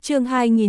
Chương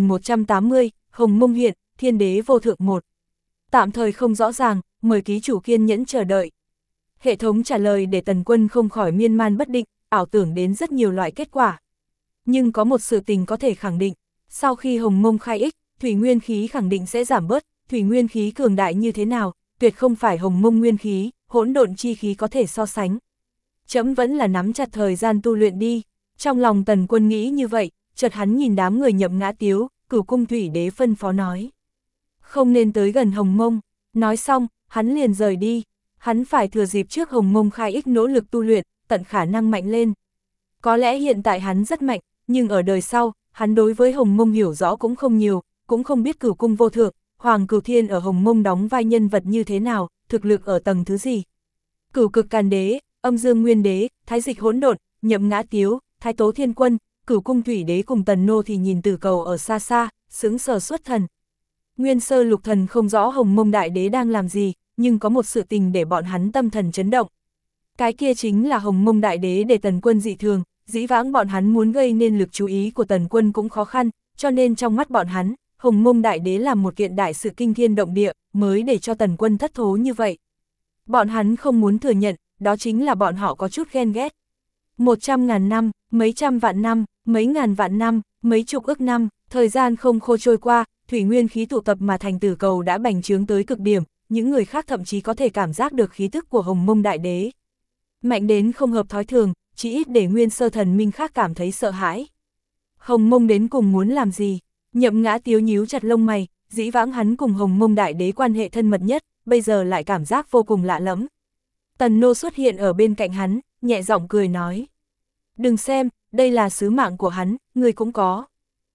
2180, Hồng Mông hiện, Thiên Đế vô thượng 1. Tạm thời không rõ ràng, mời ký chủ kiên nhẫn chờ đợi. Hệ thống trả lời để Tần Quân không khỏi miên man bất định, ảo tưởng đến rất nhiều loại kết quả. Nhưng có một sự tình có thể khẳng định, sau khi Hồng Mông khai ích, thủy nguyên khí khẳng định sẽ giảm bớt, thủy nguyên khí cường đại như thế nào, tuyệt không phải Hồng Mông nguyên khí, hỗn độn chi khí có thể so sánh. Chấm vẫn là nắm chặt thời gian tu luyện đi. Trong lòng Tần Quân nghĩ như vậy, chợt hắn nhìn đám người Nhậm Ngã Tiếu, Cửu Cung Thủy Đế phân phó nói. Không nên tới gần Hồng Mông. Nói xong, hắn liền rời đi. Hắn phải thừa dịp trước Hồng Mông khai ích nỗ lực tu luyện, tận khả năng mạnh lên. Có lẽ hiện tại hắn rất mạnh, nhưng ở đời sau, hắn đối với Hồng Mông hiểu rõ cũng không nhiều, cũng không biết Cửu Cung vô thượng, Hoàng Cửu Thiên ở Hồng Mông đóng vai nhân vật như thế nào, thực lực ở tầng thứ gì. Cửu Cực Càn Đế, Âm Dương Nguyên Đế, Thái Dịch Hỗn Độn, Nhậm Ngã Tiếu, Thái Tố Thiên Quân, Cửu Cung Thủy Đế cùng Tần Nô thì nhìn Tử Cầu ở xa xa, sững sờ xuất thần. Nguyên Sơ Lục Thần không rõ Hồng Mông Đại Đế đang làm gì, nhưng có một sự tình để bọn hắn tâm thần chấn động. Cái kia chính là Hồng Mông Đại Đế để Tần Quân dị thường, dĩ vãng bọn hắn muốn gây nên lực chú ý của Tần Quân cũng khó khăn, cho nên trong mắt bọn hắn, Hồng Mông Đại Đế làm một kiện đại sự kinh thiên động địa, mới để cho Tần Quân thất thố như vậy. Bọn hắn không muốn thừa nhận, đó chính là bọn họ có chút ghen ghét. 100.000 năm, mấy trăm vạn năm, mấy ngàn vạn năm, mấy chục ức năm, thời gian không khô trôi qua, thủy nguyên khí tụ tập mà thành Tử Cầu đã bành trướng tới cực điểm, những người khác thậm chí có thể cảm giác được khí tức của Hồng Mông Đại Đế. Mạnh đến không hợp thói thường, chỉ ít để Nguyên Sơ thần minh khác cảm thấy sợ hãi. Hồng Mông đến cùng muốn làm gì? Nhậm Ngã Tiếu nhíu chặt lông mày, dĩ vãng hắn cùng Hồng Mông Đại Đế quan hệ thân mật nhất, bây giờ lại cảm giác vô cùng lạ lẫm. Tần Nô xuất hiện ở bên cạnh hắn, nhẹ giọng cười nói. Đừng xem, đây là sứ mạng của hắn, người cũng có.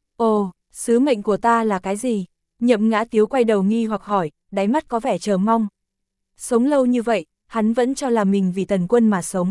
Ồ, sứ mệnh của ta là cái gì? Nhậm Ngã Tiếu quay đầu nghi hoặc hỏi, đáy mắt có vẻ chờ mong. Sống lâu như vậy, hắn vẫn cho là mình vì Tần Quân mà sống.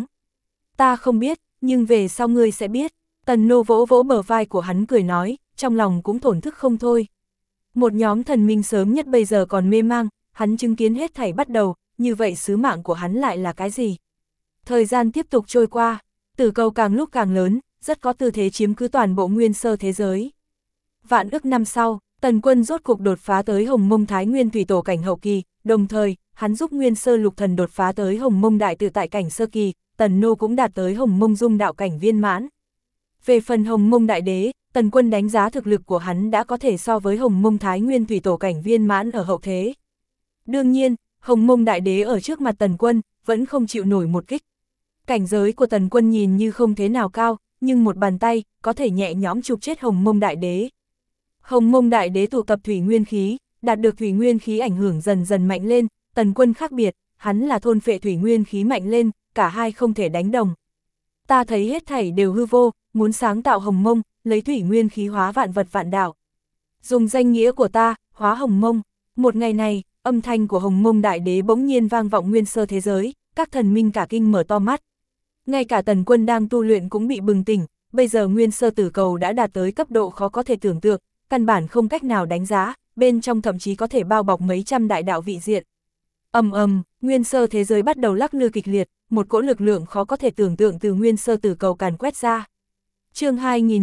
Ta không biết, nhưng về sau ngươi sẽ biết. Tần Nô vỗ vỗ bờ vai của hắn cười nói, trong lòng cũng thổn thức không thôi. Một nhóm thần minh sớm nhất bây giờ còn mê mang, hắn chứng kiến hết thảy bắt đầu, như vậy sứ mạng của hắn lại là cái gì? Thời gian tiếp tục trôi qua, Tử Cầu càng lúc càng lớn, rất có tư thế chiếm cứ toàn bộ Nguyên Sơ thế giới. Vạn ức năm sau, Tần Quân rốt cuộc đột phá tới Hồng Mông Thái Nguyên Thủy Tổ cảnh hậu kỳ, đồng thời, hắn giúp Nguyên Sơ Lục Thần đột phá tới Hồng Mông Đại Tự tại cảnh sơ kỳ, Tần Nô cũng đạt tới Hồng Mông Dung đạo cảnh viên mãn. Về phần Hồng Mông Đại Đế, Tần Quân đánh giá thực lực của hắn đã có thể so với Hồng Mông Thái Nguyên Thủy Tổ cảnh viên mãn ở hậu thế. Đương nhiên, Hồng Mông Đại Đế ở trước mặt Tần Quân, vẫn không chịu nổi một kích. Cảnh giới của Tần Quân nhìn như không thế nào cao, nhưng một bàn tay, có thể nhẹ nhõm chụp chết Hồng Mông Đại Đế. Hồng Mông Đại Đế tụ tập thủy nguyên khí, đạt được thủy nguyên khí ảnh hưởng dần dần mạnh lên, Tần Quân khác biệt, hắn là thôn phệ thủy nguyên khí mạnh lên, cả hai không thể đánh đồng. Ta thấy hết thảy đều hư vô, muốn sáng tạo Hồng Mông, lấy thủy nguyên khí hóa vạn vật vạn đạo. Dùng danh nghĩa của ta, hóa Hồng Mông. Một ngày này, âm thanh của Hồng Mông Đại Đế bỗng nhiên vang vọng Nguyên Sơ thế giới, các thần minh cả kinh mở to mắt. Ngay cả Tần Quân đang tu luyện cũng bị bừng tỉnh, bây giờ Nguyên Sơ Tử Cầu đã đạt tới cấp độ khó có thể tưởng tượng, căn bản không cách nào đánh giá, bên trong thậm chí có thể bao bọc mấy trăm đại đạo vị diện. Ầm ầm, Nguyên Sơ thế giới bắt đầu lắc lư kịch liệt, một cỗ lực lượng khó có thể tưởng tượng từ Nguyên Sơ Tử Cầu càn quét ra. Chương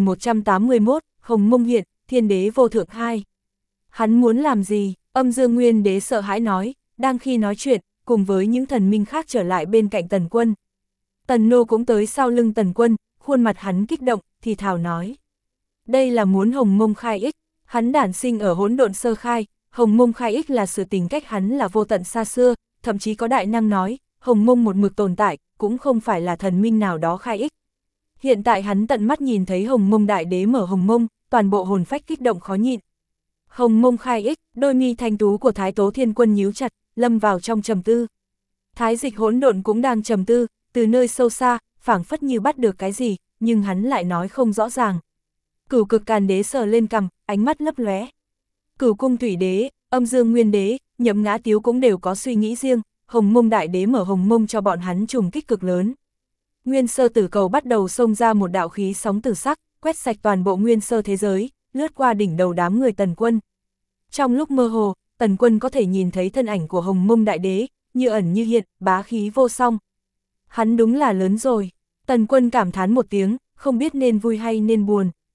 2181, Hồng Mông hiện, Thiên Đế vô thượng 2. Hắn muốn làm gì? Âm Dương Nguyên Đế sợ hãi nói, đang khi nói chuyện, cùng với những thần minh khác trở lại bên cạnh Tần Quân. Tần Nô cũng tới sau lưng Tần Quân, khuôn mặt hắn kích động, thì thào nói. Đây là muốn Hồng Mông khai ích, hắn đản sinh ở hỗn độn sơ khai, Hồng Mông khai ích là sự tình cách hắn là vô tận xa xưa, thậm chí có đại năng nói, Hồng Mông một mực tồn tại, cũng không phải là thần minh nào đó khai ích. Hiện tại hắn tận mắt nhìn thấy Hồng Mông Đại Đế mở Hồng Mông, toàn bộ hồn phách kích động khó nhịn. Hồng Mông khai ích, đôi mi thanh tú của Thái Tố Thiên Quân nhíu chặt, lâm vào trong trầm tư. Thái Dịch Hỗn Độn cũng đang trầm tư, từ nơi sâu xa, phảng phất như bắt được cái gì, nhưng hắn lại nói không rõ ràng. Cửu Cực Càn Đế sờ lên cằm, ánh mắt lấp lóe. Cửu Cung Thủy Đế, Âm Dương Nguyên Đế, Nhậm Ngã Tiếu cũng đều có suy nghĩ riêng, Hồng Mông Đại Đế mở Hồng Mông cho bọn hắn trùng kích cực lớn. Nguyên Sơ Tử Cầu bắt đầu xông ra một đạo khí sóng tử sắc, quét sạch toàn bộ Nguyên Sơ thế giới, lướt qua đỉnh đầu đám người Tần Quân. Trong lúc mơ hồ, Tần Quân có thể nhìn thấy thân ảnh của Hồng Mông Đại Đế, như ẩn như hiện, bá khí vô song. Hắn đúng là lớn rồi. Tần Quân cảm thán một tiếng, không biết nên vui hay nên buồn.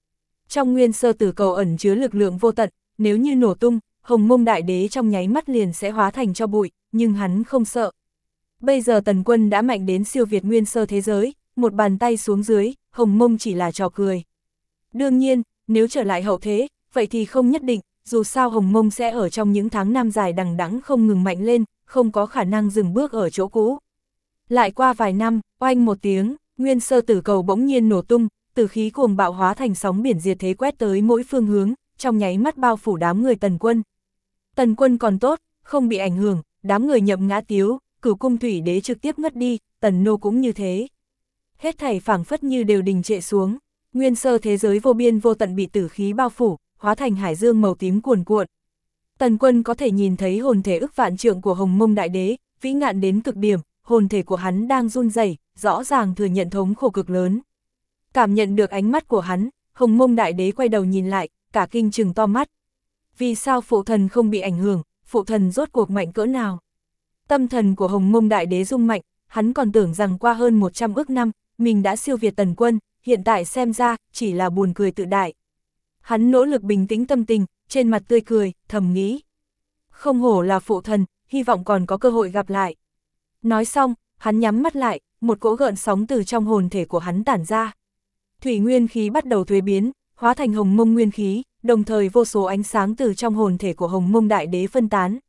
Trong nguyên sơ tử cầu ẩn chứa lực lượng vô tận, nếu như nổ tung, Hồng Mông Đại Đế trong nháy mắt liền sẽ hóa thành tro bụi, nhưng hắn không sợ. Bây giờ Tần Quân đã mạnh đến siêu việt nguyên sơ thế giới, một bàn tay xuống dưới, Hồng Mông chỉ là trò cười. Đương nhiên, nếu trở lại hậu thế, vậy thì không nhất định, dù sao Hồng Mông sẽ ở trong những tháng năm dài đằng đẵng không ngừng mạnh lên, không có khả năng dừng bước ở chỗ cũ. Lại qua vài năm, oanh một tiếng, nguyên sơ tử cầu bỗng nhiên nổ tung, tử khí cuồng bạo hóa thành sóng biển diệt thế quét tới mỗi phương hướng, trong nháy mắt bao phủ đám người Tần Quân. Tần Quân còn tốt, không bị ảnh hưởng, đám người Nhậm Ngã Tiếu, Cửu Cung Thủy Đế trực tiếp ngất đi, Tần Nô cũng như thế. Hết thảy phảng phất như đều đình trệ xuống, nguyên sơ thế giới vô biên vô tận bị tử khí bao phủ, hóa thành hải dương màu tím cuồn cuộn. Tần Quân có thể nhìn thấy hồn thể ức vạn trượng của Hồng Mông Đại Đế, vĩ ngạn đến cực điểm, hồn thể của hắn đang run rẩy, rõ ràng thừa nhận thống khổ cực lớn. Cảm nhận được ánh mắt của hắn, Hồng Mông Đại Đế quay đầu nhìn lại, cả kinh trừng to mắt. Vì sao phụ thần không bị ảnh hưởng, phụ thần rốt cuộc mạnh cỡ nào? Tâm thần của Hồng Mông Đại Đế rung mạnh, hắn còn tưởng rằng qua hơn 100 ức năm, mình đã siêu việt Tần Quân, hiện tại xem ra, chỉ là buồn cười tự đại. Hắn nỗ lực bình tĩnh tâm tình, trên mặt tươi cười, thầm nghĩ. Không hổ là phụ thần, hy vọng còn có cơ hội gặp lại. Nói xong, hắn nhắm mắt lại, một cỗ gợn sóng từ trong hồn thể của hắn tản ra. Thủy nguyên khí bắt đầu thuế biến, hóa thành Hồng Mông nguyên khí, đồng thời vô số ánh sáng từ trong hồn thể của Hồng Mông Đại Đế phân tán.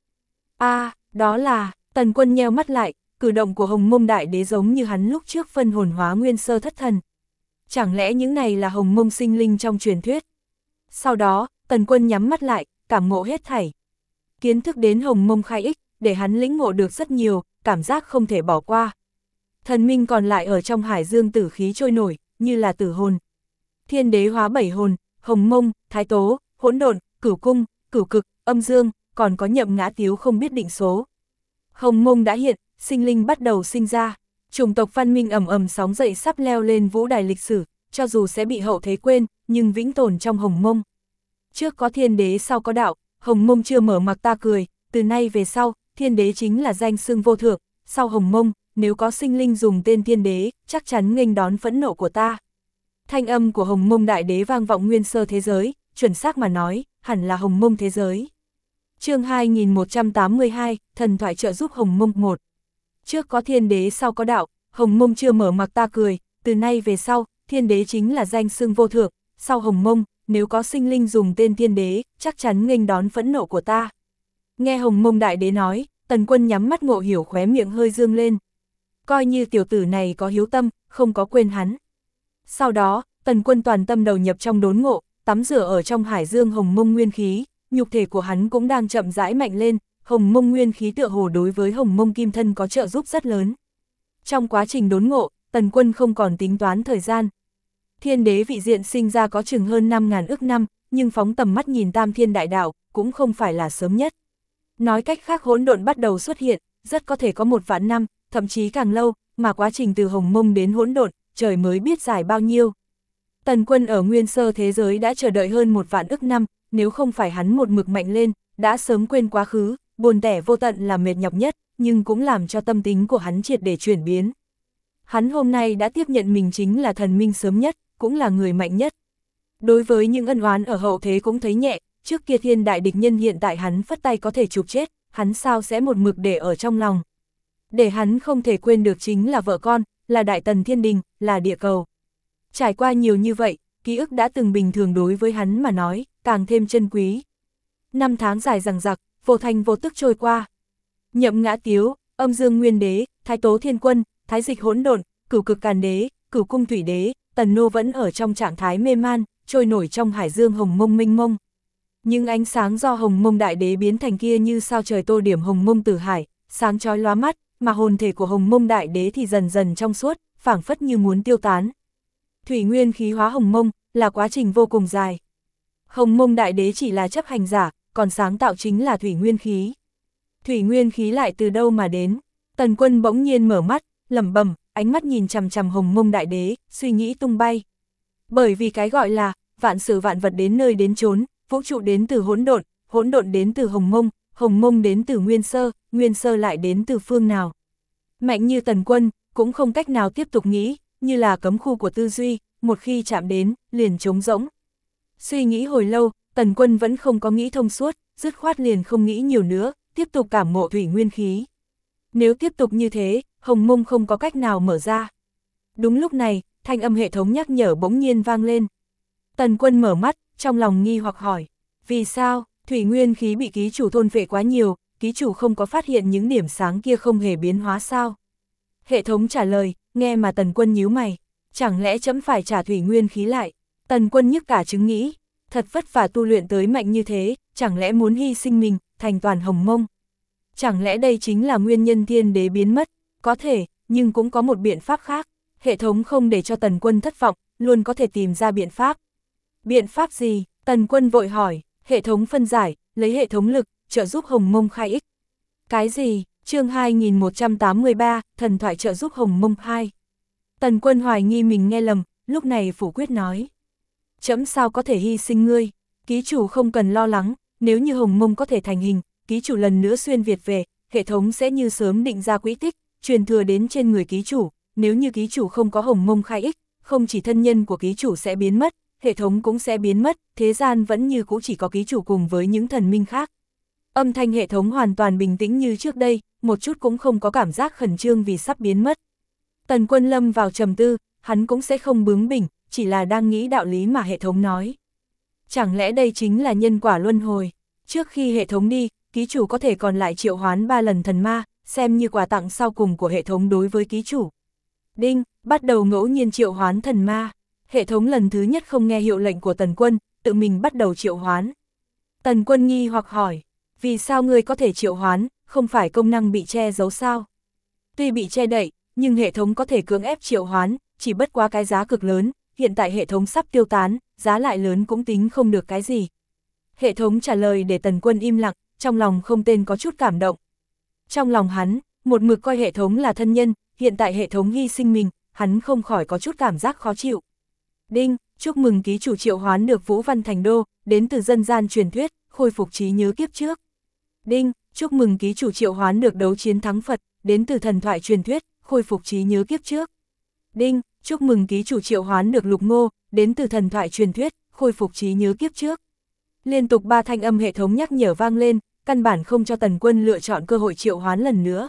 Đó là, Tần Quân nheo mắt lại, cử động của Hồng Mông Đại Đế giống như hắn lúc trước phân hồn hóa nguyên sơ thất thần. Chẳng lẽ những này là Hồng Mông sinh linh trong truyền thuyết? Sau đó, Tần Quân nhắm mắt lại, cảm ngộ hết thảy. Kiến thức đến Hồng Mông khai ích, để hắn lĩnh ngộ được rất nhiều, cảm giác không thể bỏ qua. Thần minh còn lại ở trong hải dương tử khí trôi nổi, như là tử hồn. Thiên đế hóa 7 hồn, Hồng Mông, Thái Tố, Hỗn Độn, Cửu Cung, Cửu Cực, Âm Dương, còn có Nhậm Ngã Tiếu không biết định số. Hồng Mông đã hiện, sinh linh bắt đầu sinh ra. Chủng tộc văn minh ầm ầm sóng dậy sắp leo lên vũ đài lịch sử, cho dù sẽ bị hậu thế quên, nhưng vĩnh tồn trong Hồng Mông. Trước có thiên đế sau có đạo, Hồng Mông chưa mở mặc ta cười, từ nay về sau, thiên đế chính là danh xưng vô thượng, sau Hồng Mông, nếu có sinh linh dùng tên thiên đế, chắc chắn nghênh đón phẫn nộ của ta. Thanh âm của Hồng Mông Đại Đế vang vọng nguyên sơ thế giới, chuẩn xác mà nói, hẳn là Hồng Mông thế giới. Chương 2182, thần thoại trợ giúp Hồng Mông 1. Trước có thiên đế sau có đạo, Hồng Mông chưa mở mặc ta cười, từ nay về sau, thiên đế chính là danh xưng vô thượng, sau Hồng Mông, nếu có sinh linh dùng tên thiên đế, chắc chắn nghênh đón phẫn nộ của ta. Nghe Hồng Mông Đại Đế nói, Tần Quân nhắm mắt ngộ hiểu khóe miệng hơi dương lên. Coi như tiểu tử này có hiếu tâm, không có quên hắn. Sau đó, Tần Quân toàn tâm đầu nhập trong đốn ngộ, tắm rửa ở trong hải dương Hồng Mông nguyên khí, nhục thể của hắn cũng đang chậm rãi mạnh lên, Hồng Mông nguyên khí tựa hồ đối với Hồng Mông kim thân có trợ giúp rất lớn. Trong quá trình đốn ngộ, Tần Quân không còn tính toán thời gian. Thiên đế vị diện sinh ra có chừng hơn 5.000 ức năm, nhưng phóng tầm mắt nhìn Tam Thiên Đại Đạo, cũng không phải là sớm nhất. Nói cách khác hỗn độn bắt đầu xuất hiện, rất có thể có 1 vạn năm, thậm chí càng lâu, mà quá trình từ Hồng Mông đến hỗn độn, trời mới biết dài bao nhiêu. Tần Quân ở nguyên sơ thế giới đã chờ đợi hơn 1 vạn ức năm, nếu không phải hắn một mực mạnh lên, đã sớm quên quá khứ, buồn tẻ vô tận là mệt nhọc nhất, nhưng cũng làm cho tâm tính của hắn triệt để chuyển biến. Hắn hôm nay đã tiếp nhận mình chính là thần minh sớm nhất, cũng là người mạnh nhất. Đối với những ân oán ở hậu thế cũng thấy nhẹ, trước kia thiên đại địch nhân hiện tại hắn phất tay có thể chụp chết, hắn sao sẽ một mực để ở trong lòng. Để hắn không thể quên được chính là vợ con, là đại tần thiên đình, là địa cầu. Trải qua nhiều như vậy, ký ức đã từng bình thường đối với hắn mà nói, càng thêm chân quý. 5 tháng dài dằng dặc, vô thành vô tức trôi qua. Nhậm Ngã Tiếu, Âm Dương Nguyên Đế, Thái Tố Thiên Quân, Thái Dịch Hỗn Độn, Cửu Cực Càn Đế, Cửu Cung Thủy Đế, Tần Nô vẫn ở trong trạng thái mê man, trôi nổi trong hải dương Hồng Mông mênh mông. Nhưng ánh sáng do Hồng Mông Đại Đế biến thành kia như sao trời tô điểm Hồng Mông Tử Hải, sáng chói lóa mắt, mà hồn thể của Hồng Mông Đại Đế thì dần dần trong suốt, phảng phất như muốn tiêu tán. Thủy nguyên khí hóa Hồng Mông là quá trình vô cùng dài. Hồng Mông Đại Đế chỉ là chấp hành giả, còn sáng tạo chính là thủy nguyên khí. Thủy nguyên khí lại từ đâu mà đến? Tần Quân bỗng nhiên mở mắt, lẩm bẩm, ánh mắt nhìn chằm chằm Hồng Mông Đại Đế, suy nghĩ tung bay. Bởi vì cái gọi là vạn sự vạn vật đến nơi đến chốn, vũ trụ đến từ hỗn độn đến từ Hồng Mông đến từ Nguyên Sơ lại đến từ phương nào. Mạnh như Tần Quân, cũng không cách nào tiếp tục nghĩ, như là cấm khu của tư duy, một khi chạm đến, liền trống rỗng. Suy nghĩ hồi lâu, Tần Quân vẫn không có nghĩ thông suốt, dứt khoát liền không nghĩ nhiều nữa, tiếp tục cảm ngộ thủy nguyên khí. Nếu tiếp tục như thế, hồng mông không có cách nào mở ra. Đúng lúc này, thanh âm hệ thống nhắc nhở bỗng nhiên vang lên. Tần Quân mở mắt, trong lòng nghi hoặc hỏi, vì sao, thủy nguyên khí bị ký chủ thôn phệ quá nhiều, ký chủ không có phát hiện những điểm sáng kia không hề biến hóa sao? Hệ thống trả lời, nghe mà Tần Quân nhíu mày, chẳng lẽ chấm phải trả thủy nguyên khí lại? Tần Quân nhức cả trứng nghĩ, thật vất vả tu luyện tới mạnh như thế, chẳng lẽ muốn hy sinh mình, thành toàn hồng mông? Chẳng lẽ đây chính là nguyên nhân thiên đế biến mất? Có thể, nhưng cũng có một biện pháp khác. Hệ thống không để cho Tần Quân thất vọng, luôn có thể tìm ra biện pháp. Biện pháp gì? Tần Quân vội hỏi, hệ thống phân giải, lấy hệ thống lực, trợ giúp hồng mông khai ích. Cái gì? Chương 2183, thần thoại trợ giúp hồng mông 2. Tần Quân hoài nghi mình nghe lầm, lúc này phủ quyết nói. Chấm sao có thể hy sinh ngươi? Ký chủ không cần lo lắng, nếu như hồng mông có thể thành hình, ký chủ lần nữa xuyên Việt về, hệ thống sẽ như sớm định ra quỹ tích, truyền thừa đến trên người ký chủ. Nếu như ký chủ không có hồng mông khai ích, không chỉ thân nhân của ký chủ sẽ biến mất, hệ thống cũng sẽ biến mất, thế gian vẫn như cũ chỉ có ký chủ cùng với những thần minh khác. Âm thanh hệ thống hoàn toàn bình tĩnh như trước đây, một chút cũng không có cảm giác khẩn trương vì sắp biến mất. Tần Quân lâm vào trầm tư, hắn cũng sẽ không bướng bỉnh, chỉ là đang nghĩ đạo lý mà hệ thống nói. Chẳng lẽ đây chính là nhân quả luân hồi? Trước khi hệ thống đi, ký chủ có thể còn lại triệu hoán 3 lần thần ma, xem như quà tặng sau cùng của hệ thống đối với ký chủ. Đinh, bắt đầu ngẫu nhiên triệu hoán thần ma. Hệ thống lần thứ nhất không nghe hiệu lệnh của Tần Quân, tự mình bắt đầu triệu hoán. Tần Quân nghi hoặc hỏi, vì sao ngươi có thể triệu hoán, không phải công năng bị che giấu sao? Tuy bị che đậy, nhưng hệ thống có thể cưỡng ép triệu hoán, chỉ bất quá cái giá cực lớn, hiện tại hệ thống sắp tiêu tán, giá lại lớn cũng tính không được cái gì. Hệ thống trả lời để Tần Quân im lặng, trong lòng không tên có chút cảm động. Trong lòng hắn, một mực coi hệ thống là thân nhân, hiện tại hệ thống hy sinh mình, hắn không khỏi có chút cảm giác khó chịu. Đinh, chúc mừng ký chủ triệu hoán được Vũ Văn Thành Đô, đến từ dân gian truyền thuyết, khôi phục trí nhớ kiếp trước. Đinh, chúc mừng ký chủ triệu hoán được Đấu Chiến Thắng Phật, đến từ thần thoại truyền thuyết, khôi phục trí nhớ kiếp trước. Đinh, chúc mừng ký chủ triệu hoán được Lục Ngô, đến từ thần thoại truyền thuyết, khôi phục trí nhớ kiếp trước. Liên tục 3 thanh âm hệ thống nhắc nhở vang lên, căn bản không cho Tần Quân lựa chọn cơ hội triệu hoán lần nữa.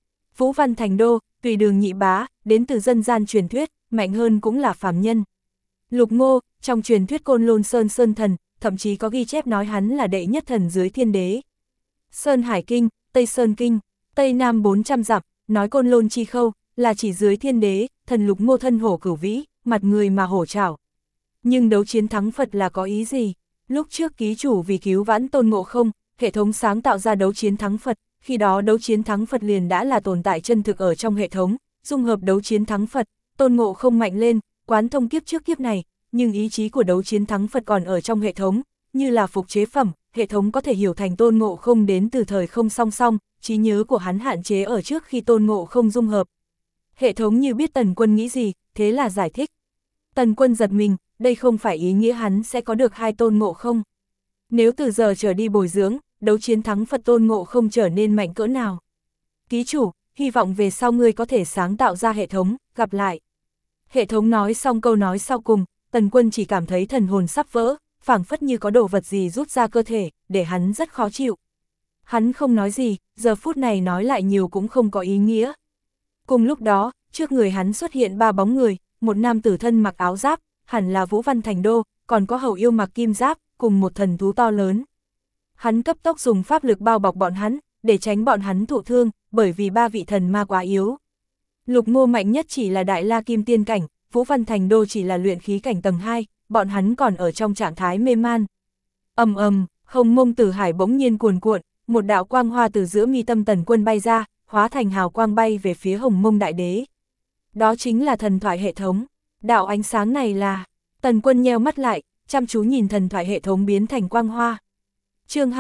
Vũ Văn Thành Đô, Tùy Đường Nhị Bá, đến từ dân gian truyền thuyết, mạnh hơn cũng là phàm nhân. Lục Ngô, trong truyền thuyết Côn Lôn Sơn Sơn Thần, thậm chí có ghi chép nói hắn là đệ nhất thần dưới thiên đế. Sơn Hải Kinh, Tây Sơn Kinh, Tây Nam 400 dặm, nói Côn Lôn Chi Khâu, là chỉ dưới thiên đế, thần Lục Ngô thân hổ cửu vĩ, mặt người mà hổ trảo. Nhưng Đấu Chiến Thắng Phật là có ý gì? Lúc trước ký chủ vì cứu vãn Tôn Ngộ Không, hệ thống sáng tạo ra Đấu Chiến Thắng Phật, khi đó Đấu Chiến Thắng Phật liền đã là tồn tại chân thực ở trong hệ thống, dung hợp Đấu Chiến Thắng Phật, Tôn Ngộ Không mạnh lên, quán thông kiếp trước kiếp này, nhưng ý chí của Đấu Chiến Thắng Phật còn ở trong hệ thống, như là phục chế phẩm, hệ thống có thể hiểu thành Tôn Ngộ Không đến từ thời không song song, trí nhớ của hắn hạn chế ở trước khi Tôn Ngộ Không dung hợp. Hệ thống như biết Tần Quân nghĩ gì, thế là giải thích. Tần Quân giật mình, đây không phải ý nghĩa hắn sẽ có được 2 Tôn Ngộ Không. Nếu từ giờ trở đi bồi dưỡng, Đấu Chiến Thắng Phật Tôn Ngộ Không trở nên mạnh cỡ nào. Ký chủ, hy vọng về sau ngươi có thể sáng tạo ra hệ thống, gặp lại. Hệ thống nói xong câu nói sau cùng, Tần Quân chỉ cảm thấy thần hồn sắp vỡ, phảng phất như có đồ vật gì rút ra cơ thể, để hắn rất khó chịu. Hắn không nói gì, giờ phút này nói lại nhiều cũng không có ý nghĩa. Cùng lúc đó, trước người hắn xuất hiện 3 bóng người, một nam tử thân mặc áo giáp, hẳn là Vũ Văn Thành Đô, còn có hầu yêu mặc kim giáp, cùng một thần thú to lớn. Hắn cấp tốc dùng pháp lực bao bọc bọn hắn, để tránh bọn hắn thụ thương, bởi vì 3 vị thần ma quá yếu. Lục Ngô mạnh nhất chỉ là Đại La Kim Tiên cảnh, Vũ Văn Thành Đô chỉ là luyện khí cảnh tầng 2, bọn hắn còn ở trong trạng thái mê man. Ầm ầm, hồng mông tử hải bỗng nhiên cuồn cuộn, một đạo quang hoa từ giữa mi tâm Tần Quân bay ra, hóa thành hào quang bay về phía hồng mông đại đế. Đó chính là thần thoại hệ thống. Đạo ánh sáng này là... Tần Quân nheo mắt lại, chăm chú nhìn thần thoại hệ thống biến thành quang hoa. Chương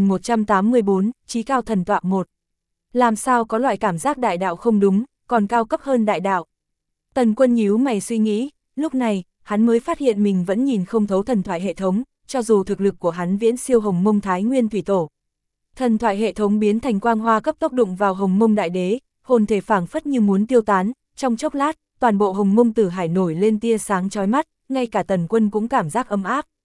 2184, Chí Cao Thần Tọa 1. Làm sao có loại cảm giác đại đạo không đúng, còn cao cấp hơn đại đạo. Tần Quân nhíu mày suy nghĩ, lúc này, hắn mới phát hiện mình vẫn nhìn không thấu thần thoại hệ thống, cho dù thực lực của hắn viễn siêu hồng mông thái nguyên thủy tổ. Thần thoại hệ thống biến thành quang hoa cấp tốc đụng vào hồng mông đại đế, hồn thể phảng phất như muốn tiêu tán, trong chốc lát, toàn bộ hồng mông tử hải nổi lên tia sáng chói mắt, ngay cả Tần Quân cũng cảm giác ấm áp.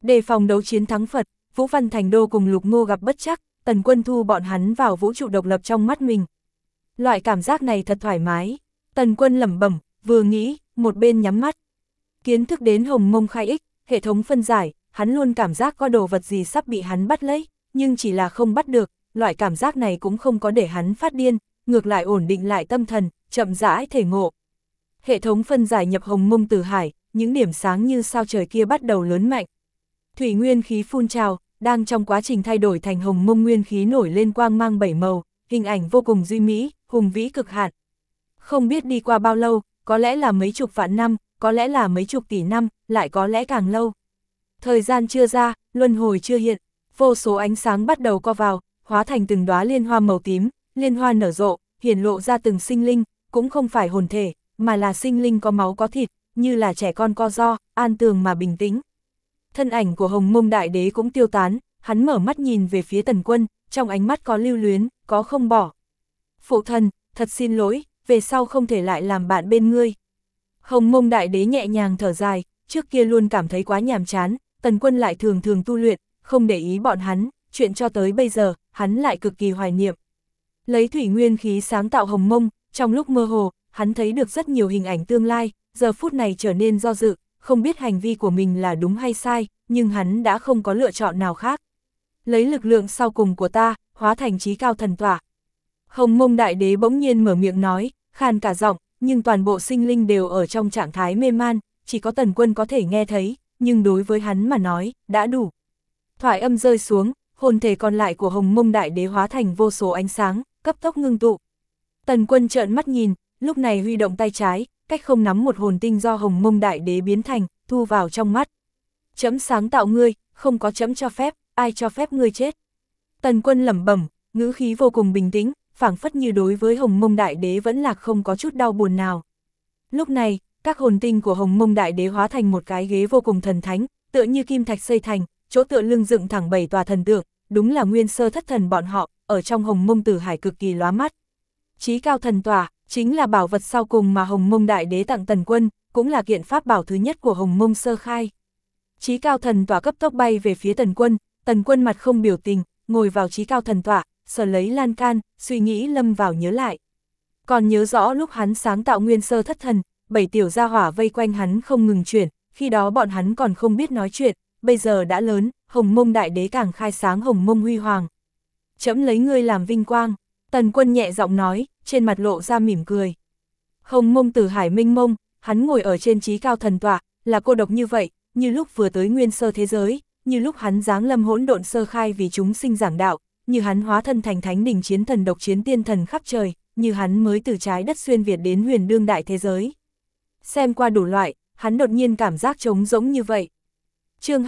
Đề phòng đấu chiến thắng Phật, Vũ Văn Thành Đô cùng Lục Ngô gặp bất trắc, Tần Quân thu bọn hắn vào vũ trụ độc lập trong mắt mình. Loại cảm giác này thật thoải mái, Tần Quân lẩm bẩm, vừa nghĩ, một bên nhắm mắt. Kiến thức đến Hồng Mông khai ích, hệ thống phân giải, hắn luôn cảm giác có đồ vật gì sắp bị hắn bắt lấy, nhưng chỉ là không bắt được, loại cảm giác này cũng không có để hắn phát điên, ngược lại ổn định lại tâm thần, chậm rãi thể ngộ. Hệ thống phân giải nhập Hồng Mông Tử Hải, những điểm sáng như sao trời kia bắt đầu lớn mạnh. Thủy nguyên khí phun trào, đang trong quá trình thay đổi thành Hồng Mông nguyên khí nổi lên quang mang 7 màu, hình ảnh vô cùng duy mỹ, hùng vĩ cực hạn. Không biết đi qua bao lâu, có lẽ là mấy chục vạn năm, có lẽ là mấy chục tỷ năm, lại có lẽ càng lâu. Thời gian chưa ra, luân hồi chưa hiện, vô số ánh sáng bắt đầu co vào, hóa thành từng đóa liên hoa màu tím, liên hoa nở rộ, hiển lộ ra từng sinh linh, cũng không phải hồn thể, mà là sinh linh có máu có thịt, như là trẻ con co ro, an tường mà bình tĩnh. Thân ảnh của Hồng Mông Đại Đế cũng tiêu tán, hắn mở mắt nhìn về phía Tần Quân, trong ánh mắt có lưu luyến, có không bỏ. Phụ thần, thật xin lỗi, về sau không thể lại làm bạn bên ngươi. Hồng Mông Đại Đế nhẹ nhàng thở dài, trước kia luôn cảm thấy quá nhàm chán, Tần Quân lại thường thường tu luyện, không để ý bọn hắn, chuyện cho tới bây giờ, hắn lại cực kỳ hoài niệm. Lấy thủy nguyên khí sáng tạo Hồng Mông, trong lúc mơ hồ, hắn thấy được rất nhiều hình ảnh tương lai, giờ phút này trở nên do dự, không biết hành vi của mình là đúng hay sai, nhưng hắn đã không có lựa chọn nào khác. Lấy lực lượng sau cùng của ta, hóa thành chí cao thần tỏa. Hồng Mông Đại Đế bỗng nhiên mở miệng nói, khan cả giọng, nhưng toàn bộ sinh linh đều ở trong trạng thái mê man, chỉ có Tần Quân có thể nghe thấy, nhưng đối với hắn mà nói, đã đủ. Thoại âm rơi xuống, hồn thể còn lại của Hồng Mông Đại Đế hóa thành vô số ánh sáng, cấp tốc ngưng tụ. Tần Quân trợn mắt nhìn, lúc này huy động tay trái, cách không nắm một hồn tinh do Hồng Mông Đại Đế biến thành, thu vào trong mắt. Chấm sáng tạo ngươi, không có chấm cho phép, ai cho phép ngươi chết. Tần Quân lẩm bẩm, ngữ khí vô cùng bình tĩnh, phảng phất như đối với Hồng Mông Đại Đế vẫn lạc không có chút đau buồn nào. Lúc này, các hồn tinh của Hồng Mông Đại Đế hóa thành một cái ghế vô cùng thần thánh, tựa như kim thạch xây thành, chỗ tựa lưng dựng thẳng 7 tòa thần tượng, đúng là nguyên sơ thất thần bọn họ, ở trong Hồng Mông Tử Hải cực kỳ lóa mắt. Chí cao thần tòa, chính là bảo vật sau cùng mà Hồng Mông Đại Đế tặng Tần Quân, cũng là kiện pháp bảo thứ nhất của Hồng Mông sơ khai. Chí cao thần tòa cấp tốc bay về phía Tần Quân mặt không biểu tình, ngồi vào chí cao thần tòa, sờ lấy lan can, suy nghĩ lâm vào nhớ lại. Còn nhớ rõ lúc hắn sáng tạo nguyên sơ thất thần, 7 tiểu gia hỏa vây quanh hắn không ngừng chuyển, khi đó bọn hắn còn không biết nói chuyện, bây giờ đã lớn, Hồng Mông Đại Đế càng khai sáng Hồng Mông huy hoàng. Chấm lấy ngươi làm vinh quang, Tần Quân nhẹ giọng nói, trên mặt lộ ra mỉm cười. Hồng Mông Tử Hải mênh mông, hắn ngồi ở trên chí cao thần tọa, là cô độc như vậy, như lúc vừa tới nguyên sơ thế giới, như lúc hắn giáng lâm hỗn độn sơ khai vì chúng sinh giảng đạo, như hắn hóa thân thành thánh đỉnh chiến thần độc chiến tiên thần khắp trời, như hắn mới từ trái đất xuyên việt đến huyền đương đại thế giới. Xem qua đủ loại, hắn đột nhiên cảm giác trống rỗng như vậy. Chương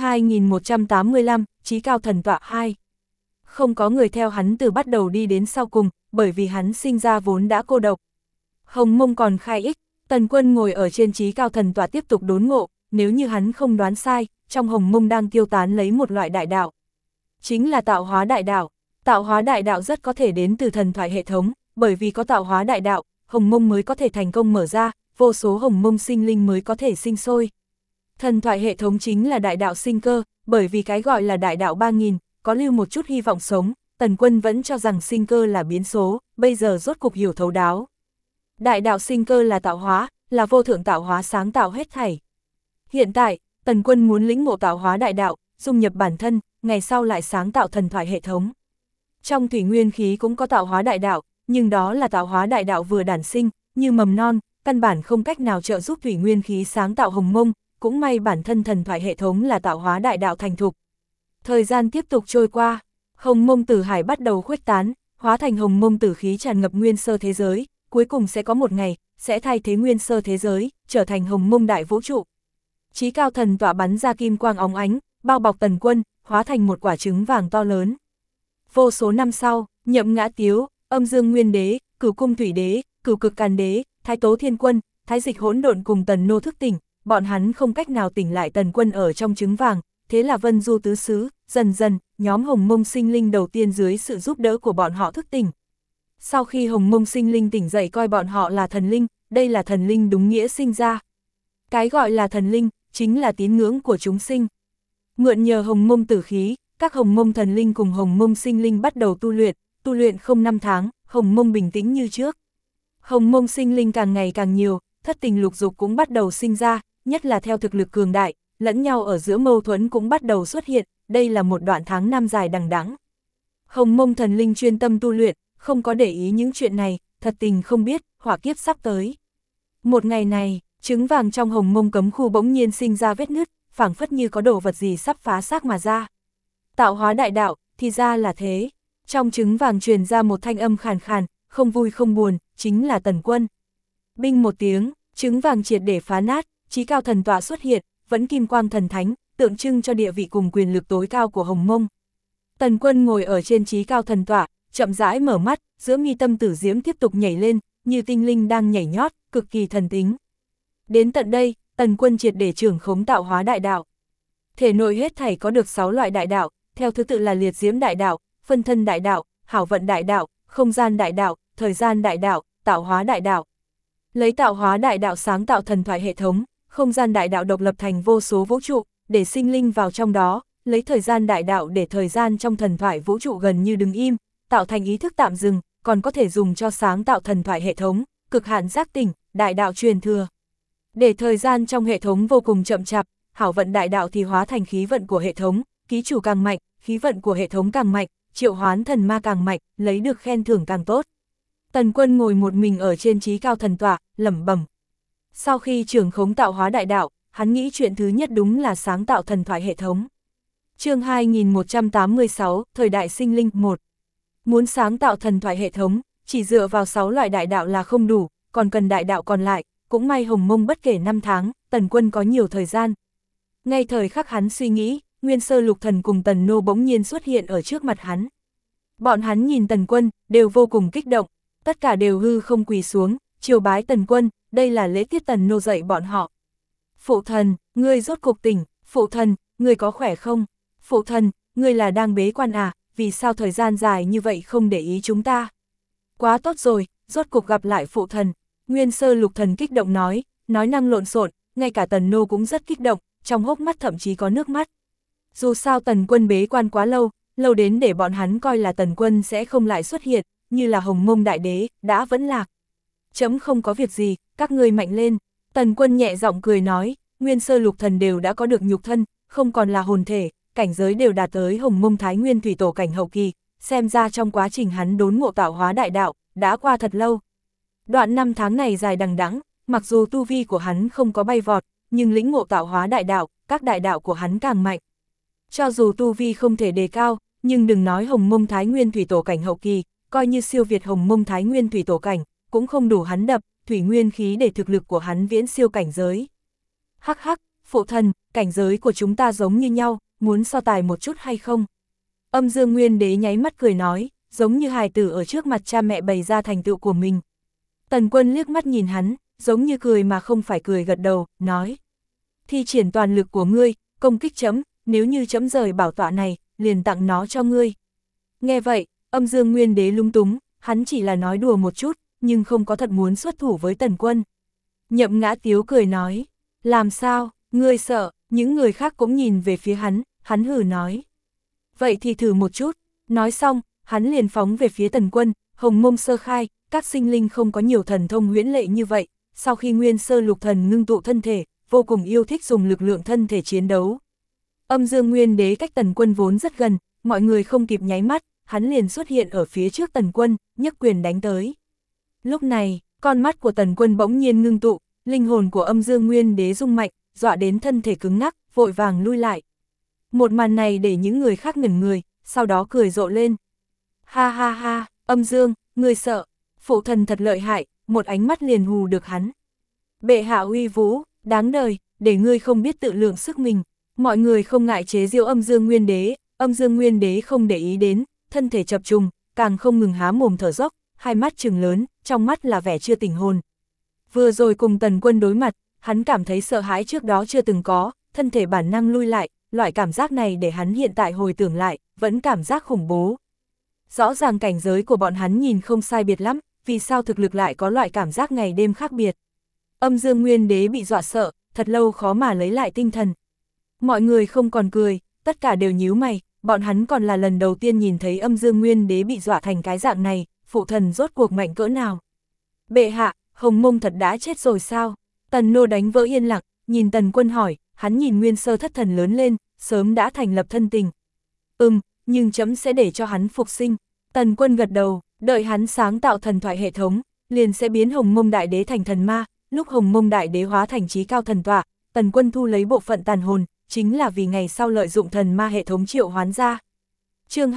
2185, chí cao thần tọa 2. Không có người theo hắn từ bắt đầu đi đến sau cùng, bởi vì hắn sinh ra vốn đã cô độc. Hồng Mông còn khai ích, Tần Quân ngồi ở trên chí cao thần tọa tiếp tục đốn ngộ, nếu như hắn không đoán sai, trong Hồng Mông đang tiêu tán lấy một loại đại đạo. Chính là tạo hóa đại đạo. Tạo hóa đại đạo rất có thể đến từ thần thoại hệ thống, bởi vì có tạo hóa đại đạo, Hồng Mông mới có thể thành công mở ra, vô số Hồng Mông sinh linh mới có thể sinh sôi. Thần thoại hệ thống chính là đại đạo sinh cơ, bởi vì cái gọi là đại đạo 3000, có lưu một chút hy vọng sống, Tần Quân vẫn cho rằng sinh cơ là biến số, bây giờ rốt cục hiểu thấu đáo. Đại đạo sinh cơ là tạo hóa, là vô thượng tạo hóa sáng tạo hết thảy. Hiện tại, Tần Quân muốn lĩnh ngộ tạo hóa đại đạo, dung nhập bản thân, ngày sau lại sáng tạo thần thoại hệ thống. Trong thủy nguyên khí cũng có tạo hóa đại đạo, nhưng đó là tạo hóa đại đạo vừa đản sinh, như mầm non, căn bản không cách nào trợ giúp thủy nguyên khí sáng tạo Hồng Mông, cũng may bản thân thần thoại hệ thống là tạo hóa đại đạo thành thục. Thời gian tiếp tục trôi qua, Hồng Mông Tử Hải bắt đầu khuếch tán, hóa thành Hồng Mông tử khí tràn ngập nguyên sơ thế giới, cuối cùng sẽ có một ngày, sẽ thay thế nguyên sơ thế giới, trở thành Hồng Mông đại vũ trụ. Chí cao thần tọa bắn ra kim quang óng ánh, bao bọc Tần Quân, hóa thành một quả trứng vàng to lớn. Vô số năm sau, Nhậm Ngã Tiếu, Âm Dương Nguyên Đế, Cửu Cung Thủy Đế, Cửu Cực Càn Đế, Thái Tố Thiên Quân, Thái Dịch Hỗn Độn cùng Tần Nô thức tỉnh, bọn hắn không cách nào tỉnh lại Tần Quân ở trong trứng vàng, thế là Vân Du tứ xứ, dần dần, nhóm Hồng Mông sinh linh đầu tiên dưới sự giúp đỡ của bọn họ thức tỉnh. Sau khi Hồng Mông sinh linh tỉnh dậy coi bọn họ là thần linh, đây là thần linh đúng nghĩa sinh ra. Cái gọi là thần linh, chính là tín ngưỡng của chúng sinh. Mượn nhờ hồng mông tử khí, các hồng mông thần linh cùng hồng mông sinh linh bắt đầu tu luyện không 5 tháng, hồng mông bình tĩnh như trước. Hồng mông sinh linh càng ngày càng nhiều, thất tình lục dục cũng bắt đầu sinh ra, nhất là theo thực lực cường đại, lẫn nhau ở giữa mâu thuẫn cũng bắt đầu xuất hiện, đây là một đoạn tháng năm dài đằng đẵng. Hồng mông thần linh chuyên tâm tu luyện, không có để ý những chuyện này, thật tình không biết, hỏa kiếp sắp tới. Một ngày này, trứng vàng trong hồng mông cấm khu bỗng nhiên sinh ra vết nứt, phảng phất như có đồ vật gì sắp phá xác mà ra. Tạo hóa đại đạo, thì ra là thế. Trong trứng vàng truyền ra một thanh âm khàn khàn, không vui không buồn, chính là Tần Quân. Binh một tiếng, trứng vàng triệt để phá nát, chí cao thần tọa xuất hiện, vẫn kim quang thần thánh, tượng trưng cho địa vị cùng quyền lực tối cao của hồng mông. Tần Quân ngồi ở trên chí cao thần tọa, chậm rãi mở mắt, giữa mi tâm tử diễm tiếp tục nhảy lên, như tinh linh đang nhảy nhót, cực kỳ thần tính. Đến tận đây, Tần Quân triệt để trưởng khống tạo hóa đại đạo. Thể nội hết thảy có được 6 loại đại đạo, theo thứ tự là liệt diễm đại đạo, phân thân đại đạo, hảo vận đại đạo, không gian đại đạo, thời gian đại đạo, tạo hóa đại đạo. Lấy tạo hóa đại đạo sáng tạo thần thoại hệ thống, không gian đại đạo độc lập thành vô số vũ trụ, để sinh linh vào trong đó, lấy thời gian đại đạo để thời gian trong thần thoại vũ trụ gần như đứng im, tạo thành ý thức tạm dừng, còn có thể dùng cho sáng tạo thần thoại hệ thống, cực hạn giác tỉnh, đại đạo truyền thừa. Để thời gian trong hệ thống vô cùng chậm chạp, hảo vận đại đạo thì hóa thành khí vận của hệ thống, ký chủ càng mạnh, khí vận của hệ thống càng mạnh, triệu hoán thần ma càng mạnh, lấy được khen thưởng càng tốt. Tần Quân ngồi một mình ở trên chí cao thần tọa, lẩm bẩm. Sau khi trưởng khống tạo hóa đại đạo, hắn nghĩ chuyện thứ nhất đúng là sáng tạo thần thoại hệ thống. Chương 2186, Thời đại sinh linh 1. Muốn sáng tạo thần thoại hệ thống, chỉ dựa vào 6 loại đại đạo là không đủ, còn cần đại đạo còn lại, cũng may hồng mông bất kể 5 tháng, Tần Quân có nhiều thời gian. Ngay thời khắc hắn suy nghĩ, Nguyên Sơ Lục Thần cùng Tần Nô bỗng nhiên xuất hiện ở trước mặt hắn. Bọn hắn nhìn Tần Quân, đều vô cùng kích động, tất cả đều hư không quỳ xuống, triều bái Tần Quân, đây là lễ tiết Tần Nô dạy bọn họ. Phụ thần, ngươi rốt cuộc tỉnh, phụ thần, ngươi có khỏe không? Phụ thần, ngươi là đang bế quan à, vì sao thời gian dài như vậy không để ý chúng ta? Quá tốt rồi, rốt cuộc gặp lại phụ thần. Nguyên Sơ Lục Thần kích động nói năng lộn xộn, ngay cả Tần Nô cũng rất kích động, trong hốc mắt thậm chí có nước mắt. Dù sao Tần Quân bế quan quá lâu, lâu đến để bọn hắn coi là Tần Quân sẽ không lại xuất hiện, như là Hồng Mông Đại Đế, đã vẫn lạc. Chấm không có việc gì, các ngươi mạnh lên. Tần Quân nhẹ giọng cười nói, Nguyên Sơ Lục Thần đều đã có được nhục thân, không còn là hồn thể, cảnh giới đều đạt tới Hồng Mông Thái Nguyên Thủy Tổ cảnh hậu kỳ, xem ra trong quá trình hắn đốn ngộ tạo hóa đại đạo, đã qua thật lâu. Đoạn 5 tháng này dài đằng đẵng, mặc dù tu vi của hắn không có bay vọt, nhưng lĩnh ngộ tạo hóa đại đạo, các đại đạo của hắn càng mạnh. Cho dù tu vi không thể đề cao, nhưng đừng nói Hồng Mông Thái Nguyên Thủy Tổ cảnh hậu kỳ, coi như siêu việt Hồng Mông Thái Nguyên Thủy Tổ cảnh, cũng không đủ hắn đập, thủy nguyên khí để thực lực của hắn viễn siêu cảnh giới. Hắc hắc, phụ thần, cảnh giới của chúng ta giống như nhau, muốn so tài một chút hay không? Âm Dương Nguyên Đế nháy mắt cười nói, giống như hài tử ở trước mặt cha mẹ bày ra thành tựu của mình. Tần Quân liếc mắt nhìn hắn, giống như cười mà không phải cười gật đầu, nói. Thi triển toàn lực của ngươi, công kích chấm, nếu như chấm rời bảo tọa này, liền tặng nó cho ngươi. Nghe vậy, Âm Dương Nguyên Đế lúng túng, hắn chỉ là nói đùa một chút, nhưng không có thật muốn xuất thủ với Tần Quân. Nhậm Ngã Tiếu cười nói, làm sao, ngươi sợ, những người khác cũng nhìn về phía hắn hừ nói. Vậy thì thử một chút, nói xong, hắn liền phóng về phía Tần Quân, Hồng Mông sơ khai, các sinh linh không có nhiều thần thông huyễn lệ như vậy, sau khi Nguyên Sơ Lục Thần ngưng tụ thân thể, vô cùng yêu thích dùng lực lượng thân thể chiến đấu. Âm Dương Nguyên Đế cách Tần Quân vốn rất gần, mọi người không kịp nháy mắt, hắn liền xuất hiện ở phía trước Tần Quân, nhấc quyền đánh tới. Lúc này, con mắt của Tần Quân bỗng nhiên ngưng tụ, linh hồn của Âm Dương Nguyên Đế rung mạnh, dọa đến thân thể cứng ngắc, vội vàng lui lại. Một màn này để những người khác ngẩn người, sau đó cười rộ lên. Ha ha ha, Âm Dương, ngươi sợ, phụ thần thật lợi hại, một ánh mắt liền hù được hắn. Bệ hạ uy vũ, đáng đời, để ngươi không biết tự lượng sức mình. Mọi người không ngại chế giễu Âm Dương Nguyên Đế, Âm Dương Nguyên Đế không để ý đến, thân thể chập trùng, càng không ngừng há mồm thở dốc, hai mắt trừng lớn, trong mắt là vẻ chưa tỉnh hồn. Vừa rồi cùng Tần Quân đối mặt, hắn cảm thấy sợ hãi trước đó chưa từng có, thân thể bản năng lui lại, loại cảm giác này để hắn hiện tại hồi tưởng lại, vẫn cảm giác khủng bố. Rõ ràng cảnh giới của bọn hắn nhìn không sai biệt lắm, vì sao thực lực lại có loại cảm giác ngày đêm khác biệt. Âm Dương Nguyên Đế bị dọa sợ, thật lâu khó mà lấy lại tinh thần. Mọi người không còn cười, tất cả đều nhíu mày, bọn hắn còn là lần đầu tiên nhìn thấy Âm Dương Nguyên Đế bị dọa thành cái dạng này, phụ thần rốt cuộc mạnh cỡ nào. Bệ hạ, Hồng Mông thật đã chết rồi sao? Tần Nô đánh vỡ yên lặng, nhìn Tần Quân hỏi, hắn nhìn Nguyên Sơ thất thần lớn lên, sớm đã thành lập thân tình. Nhưng chấm sẽ để cho hắn phục sinh. Tần Quân gật đầu, đợi hắn sáng tạo thần thoại hệ thống, liền sẽ biến Hồng Mông Đại Đế thành thần ma, lúc Hồng Mông Đại Đế hóa thành chí cao thần tọa, Tần Quân thu lấy bộ phận tàn hồn, chính là vì ngày sau lợi dụng thần ma hệ thống triệu hoán ra. Chương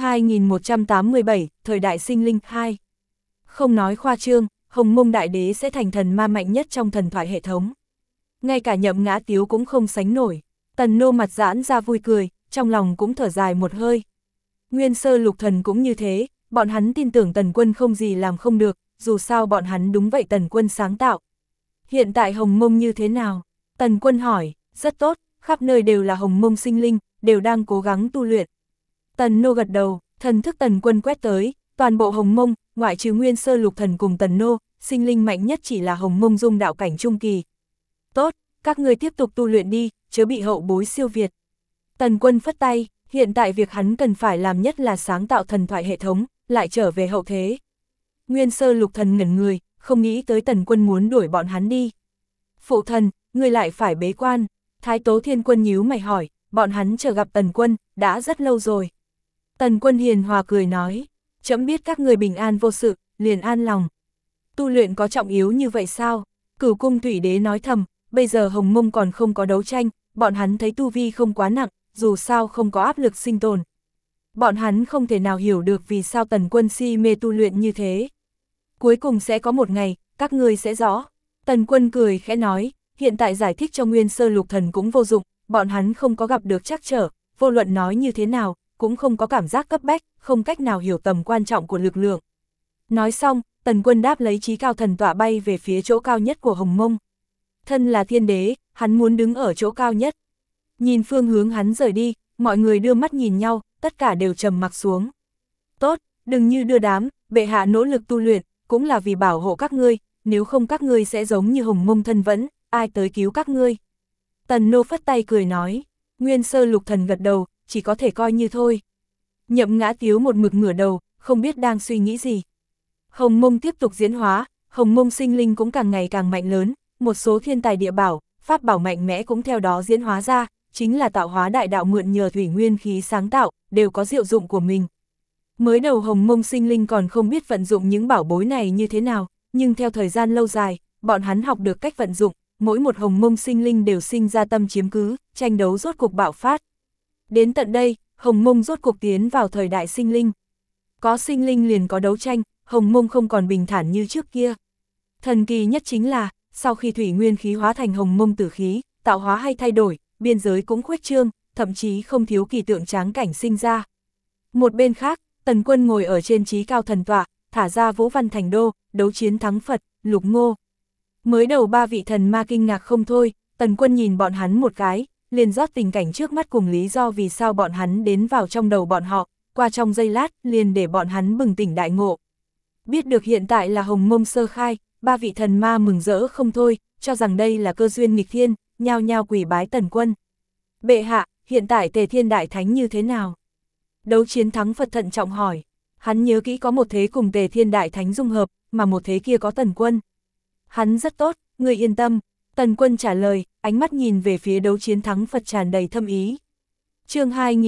2187, Thời đại sinh linh 2. Không nói khoa trương, Hồng Mông Đại Đế sẽ thành thần ma mạnh nhất trong thần thoại hệ thống. Ngay cả Nhậm Ngã Tiếu cũng không sánh nổi. Tần Nô mặt giãn ra vui cười, trong lòng cũng thở dài một hơi. Nguyên Sơ Lục Thần cũng như thế, bọn hắn tin tưởng Tần Quân không gì làm không được, dù sao bọn hắn đúng vậy Tần Quân sáng tạo. Hiện tại Hồng Mông như thế nào? Tần Quân hỏi, rất tốt, khắp nơi đều là Hồng Mông sinh linh, đều đang cố gắng tu luyện. Tần Nô gật đầu, thần thức Tần Quân quét tới, toàn bộ Hồng Mông, ngoại trừ Nguyên Sơ Lục Thần cùng Tần Nô, sinh linh mạnh nhất chỉ là Hồng Mông Dung đạo cảnh trung kỳ. Tốt, các ngươi tiếp tục tu luyện đi, chớ bị hậu bối siêu việt. Tần Quân phất tay, hiện tại việc hắn cần phải làm nhất là sáng tạo thần thoại hệ thống, lại trở về hậu thế. Nguyên Sơ Lục Thần ngẩn người, không nghĩ tới Tần Quân muốn đuổi bọn hắn đi. Phụ thần, ngươi lại phải bế quan. Thái Tố Thiên Quân nhíu mày hỏi, bọn hắn chờ gặp Tần Quân, đã rất lâu rồi. Tần Quân hiền hòa cười nói, chấm biết các người bình an vô sự, liền an lòng. Tu luyện có trọng yếu như vậy sao? Cửu Cung Thủy Đế nói thầm, bây giờ Hồng Mông còn không có đấu tranh, bọn hắn thấy tu vi không quá nặng, dù sao không có áp lực sinh tồn. Bọn hắn không thể nào hiểu được vì sao Tần Quân si mê tu luyện như thế. Cuối cùng sẽ có một ngày, các ngươi sẽ rõ. Tần Quân cười khẽ nói, hiện tại giải thích cho Nguyên Sơ Lục Thần cũng vô dụng, bọn hắn không có gặp được trắc trở, vô luận nói như thế nào, cũng không có cảm giác cấp bách, không cách nào hiểu tầm quan trọng của lực lượng. Nói xong, Tần Quân đáp lấy chí cao thần tọa bay về phía chỗ cao nhất của Hồng Mông. Thân là thiên đế, hắn muốn đứng ở chỗ cao nhất. Nhìn phương hướng hắn rời đi, mọi người đưa mắt nhìn nhau, tất cả đều trầm mặc xuống. Tốt, đừng như đưa đám, bệ hạ nỗ lực tu luyện, cũng là vì bảo hộ các ngươi, nếu không các ngươi sẽ giống như Hồng Mông thân vẫn, ai tới cứu các ngươi. Tần Nô phất tay cười nói, Nguyên Sơ Lục Thần gật đầu, chỉ có thể coi như thôi. Nhậm Ngã Tiếu một mực ngửa đầu, không biết đang suy nghĩ gì. Hồng Mông tiếp tục diễn hóa, Hồng Mông sinh linh cũng càng ngày càng mạnh lớn, một số thiên tài địa bảo, pháp bảo mạnh mẽ cũng theo đó diễn hóa ra, chính là tạo hóa đại đạo mượn nhờ thủy nguyên khí sáng tạo, đều có diệu dụng của mình. Mới đầu Hồng Mông sinh linh còn không biết vận dụng những bảo bối này như thế nào, nhưng theo thời gian lâu dài, bọn hắn học được cách vận dụng, mỗi một Hồng Mông sinh linh đều sinh ra tâm chiếm cứ, tranh đấu rốt cục bạo phát. Đến tận đây, Hồng Mông rốt cục tiến vào thời đại sinh linh. Có sinh linh liền có đấu tranh, Hồng Mông không còn bình thản như trước kia. Thần kỳ nhất chính là, sau khi thủy nguyên khí hóa thành Hồng Mông tử khí, tạo hóa hay thay đổi, biên giới cũng khuếch trương, thậm chí không thiếu kỳ tượng tráng cảnh sinh ra. Một bên khác, Tần Quân ngồi ở trên chí cao thần tọa, thả ra Vũ Văn Thành Đô, đấu chiến thắng Phật, Lục Ngô. Mới đầu ba vị thần ma kinh ngạc không thôi, Tần Quân nhìn bọn hắn một cái, liền rót tình cảnh trước mắt cùng lý do vì sao bọn hắn đến vào trong đầu bọn họ, qua trong giây lát, liền để bọn hắn bừng tỉnh đại ngộ. Biết được hiện tại là Hồng Mông sơ khai, ba vị thần ma mừng rỡ không thôi, cho rằng đây là cơ duyên nghịch thiên, nhao nhao quỳ bái Tần Quân. Bệ hạ, hiện tại Tề Thiên Đại Thánh như thế nào? Đấu chiến thắng Phật thận trọng hỏi. Hắn nhớ kỹ có một thế cùng Tề Thiên Đại Thánh dung hợp, mà một thế kia có Tần Quân. Hắn rất tốt, người yên tâm. Tần Quân trả lời, ánh mắt nhìn về phía đấu chiến thắng Phật tràn đầy thâm ý. Chương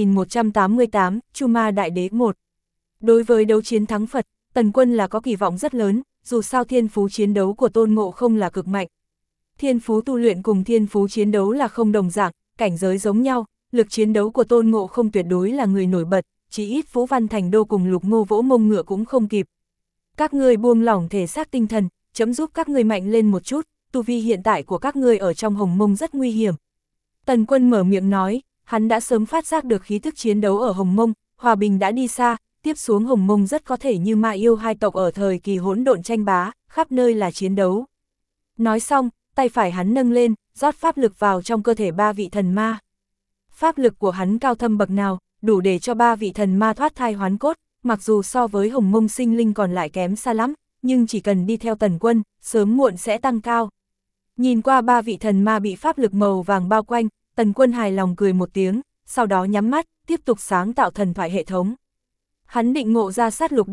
2188, Chu Ma Đại Đế 1. Đối với đấu chiến thắng Phật, Tần Quân là có kỳ vọng rất lớn, dù sao thiên phú chiến đấu của Tôn Ngộ Không là cực mạnh. Thiên phú tu luyện cùng thiên phú chiến đấu là không đồng dạng, cảnh giới giống nhau, lực chiến đấu của Tôn Ngộ Không tuyệt đối là người nổi bật, chỉ ít Vũ Văn Thành Đô cùng Lục Ngô vỗ mông ngựa cũng không kịp. Các ngươi buông lỏng thể xác tinh thần, chấm giúp các ngươi mạnh lên một chút, tu vi hiện tại của các ngươi ở trong Hồng Mông rất nguy hiểm. Tần Quân mở miệng nói, hắn đã sớm phát giác được khí thức chiến đấu ở Hồng Mông, hòa bình đã đi xa, tiếp xuống Hồng Mông rất có thể như Ma Yêu hai tộc ở thời kỳ hỗn độn tranh bá, khắp nơi là chiến đấu. Nói xong, tay phải hắn nâng lên, rót pháp lực vào trong cơ thể ba vị thần ma. Pháp lực của hắn cao thâm bậc nào, đủ để cho ba vị thần ma thoát thai hoán cốt, mặc dù so với Hồng Mông sinh linh còn lại kém xa lắm, nhưng chỉ cần đi theo Tần Quân, sớm muộn sẽ tăng cao. Nhìn qua ba vị thần ma bị pháp lực màu vàng bao quanh, Tần Quân hài lòng cười một tiếng, sau đó nhắm mắt, tiếp tục sáng tạo thần thoại hệ thống. Hắn định ngộ ra sát lục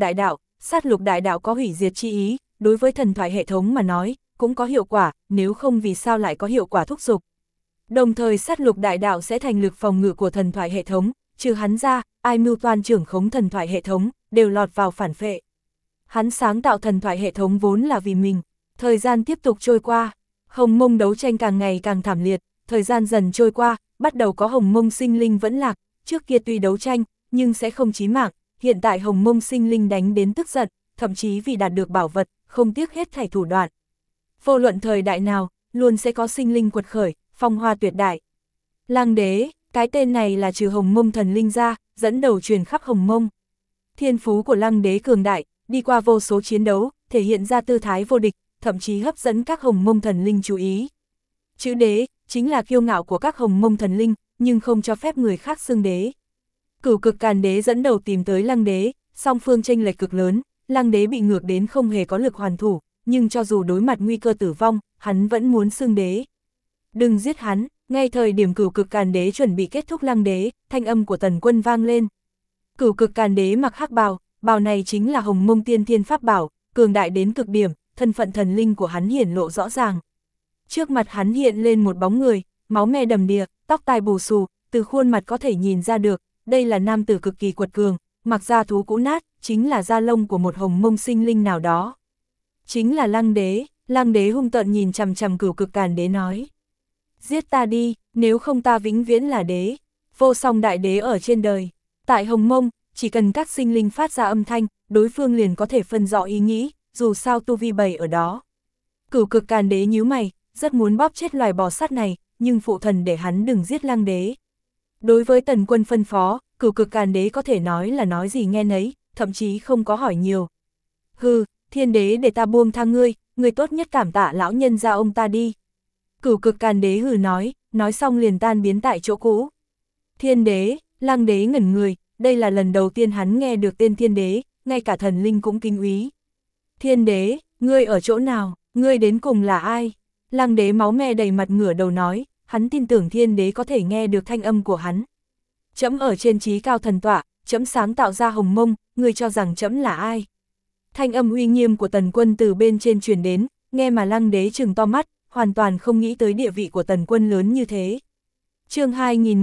đại đạo có hủy diệt chi ý, đối với thần thoại hệ thống mà nói, cũng có hiệu quả, nếu không vì sao lại có hiệu quả thúc giục. Đồng thời sát lục đại đạo sẽ thành lực phòng ngự của thần thoại hệ thống, trừ hắn ra, ai mưu toan trưởng khống thần thoại hệ thống, đều lọt vào phản phệ. Hắn sáng tạo thần thoại hệ thống vốn là vì mình. Thời gian tiếp tục trôi qua, Hồng Mông đấu tranh càng ngày càng thảm liệt, thời gian dần trôi qua, bắt đầu có Hồng Mông sinh linh vẫn lạc, trước kia tuy đấu tranh, nhưng sẽ không chí mạng, hiện tại Hồng Mông sinh linh đánh đến tức giận, thậm chí vì đạt được bảo vật, không tiếc hết thảy thủ đoạn. Vô luận thời đại nào, luôn sẽ có sinh linh quật khởi, phong hoa tuyệt đại. Lăng Đế, cái tên này là trừ Hồng Mông thần linh ra, dẫn đầu truyền khắp Hồng Mông. Thiên phú của Lăng Đế cường đại, đi qua vô số chiến đấu, thể hiện ra tư thái vô địch, thậm chí hấp dẫn các Hồng Mông thần linh chú ý. Chữ đế, chính là kiêu ngạo của các Hồng Mông thần linh, nhưng không cho phép người khác xưng đế. Cửu Cực Càn Đế dẫn đầu tìm tới Lăng Đế, song phương chênh lệch cực lớn, Lăng Đế bị ngược đến không hề có lực hoàn thủ, nhưng cho dù đối mặt nguy cơ tử vong, hắn vẫn muốn xưng đế. Đừng giết hắn, ngay thời điểm Cửu Cực Càn Đế chuẩn bị kết thúc Lăng Đế, thanh âm của Tần Quân vang lên. Cửu Cực Càn Đế mặc hắc bào, bào này chính là Hồng Mông tiên thiên pháp bảo, cường đại đến cực điểm, thân phận thần linh của hắn hiển lộ rõ ràng. Trước mặt hắn hiện lên một bóng người, máu me đầm đìa, tóc tai bù xù, từ khuôn mặt có thể nhìn ra được, đây là nam tử cực kỳ quật cường, mặc da thú cũ nát, chính là da lông của một Hồng Mông sinh linh nào đó. Chính là Lăng Đế. Lăng Đế hung tợn nhìn chằm chằm Cửu Cực Càn Đế nói. Giết ta đi, nếu không ta vĩnh viễn là đế, vô song đại đế ở trên đời. Tại Hồng Mông, chỉ cần các sinh linh phát ra âm thanh, đối phương liền có thể phân rõ ý nghĩ, dù sao tu vi bày ở đó. Cửu Cực Càn Đế nhíu mày, rất muốn bóp chết loài bò sát này, nhưng phụ thần để hắn đừng giết Lăng Đế. Đối với Tần Quân phân phó, Cửu Cực Càn Đế có thể nói là nói gì nghe nấy, thậm chí không có hỏi nhiều. Hừ, Thiên Đế để ta buông tha ngươi, ngươi tốt nhất cảm tạ lão nhân gia ông ta đi. Cửu Cực Càn Đế hừ nói xong liền tan biến tại chỗ cũ. Thiên Đế, Lăng Đế ngẩn người, đây là lần đầu tiên hắn nghe được tên Thiên Đế, ngay cả thần linh cũng kinh úy. Thiên Đế, ngươi ở chỗ nào, ngươi đến cùng là ai? Lăng Đế máu me đầy mặt ngửa đầu nói, hắn tin tưởng Thiên Đế có thể nghe được thanh âm của hắn. Trẫm ở trên trí cao thần tọa, trẫm sáng tạo ra Hồng Mông, ngươi cho rằng trẫm là ai? Thanh âm uy nghiêm của Tần Quân từ bên trên truyền đến, nghe mà Lăng Đế trừng to mắt, hoàn toàn không nghĩ tới địa vị của Tần Quân lớn như thế. Chương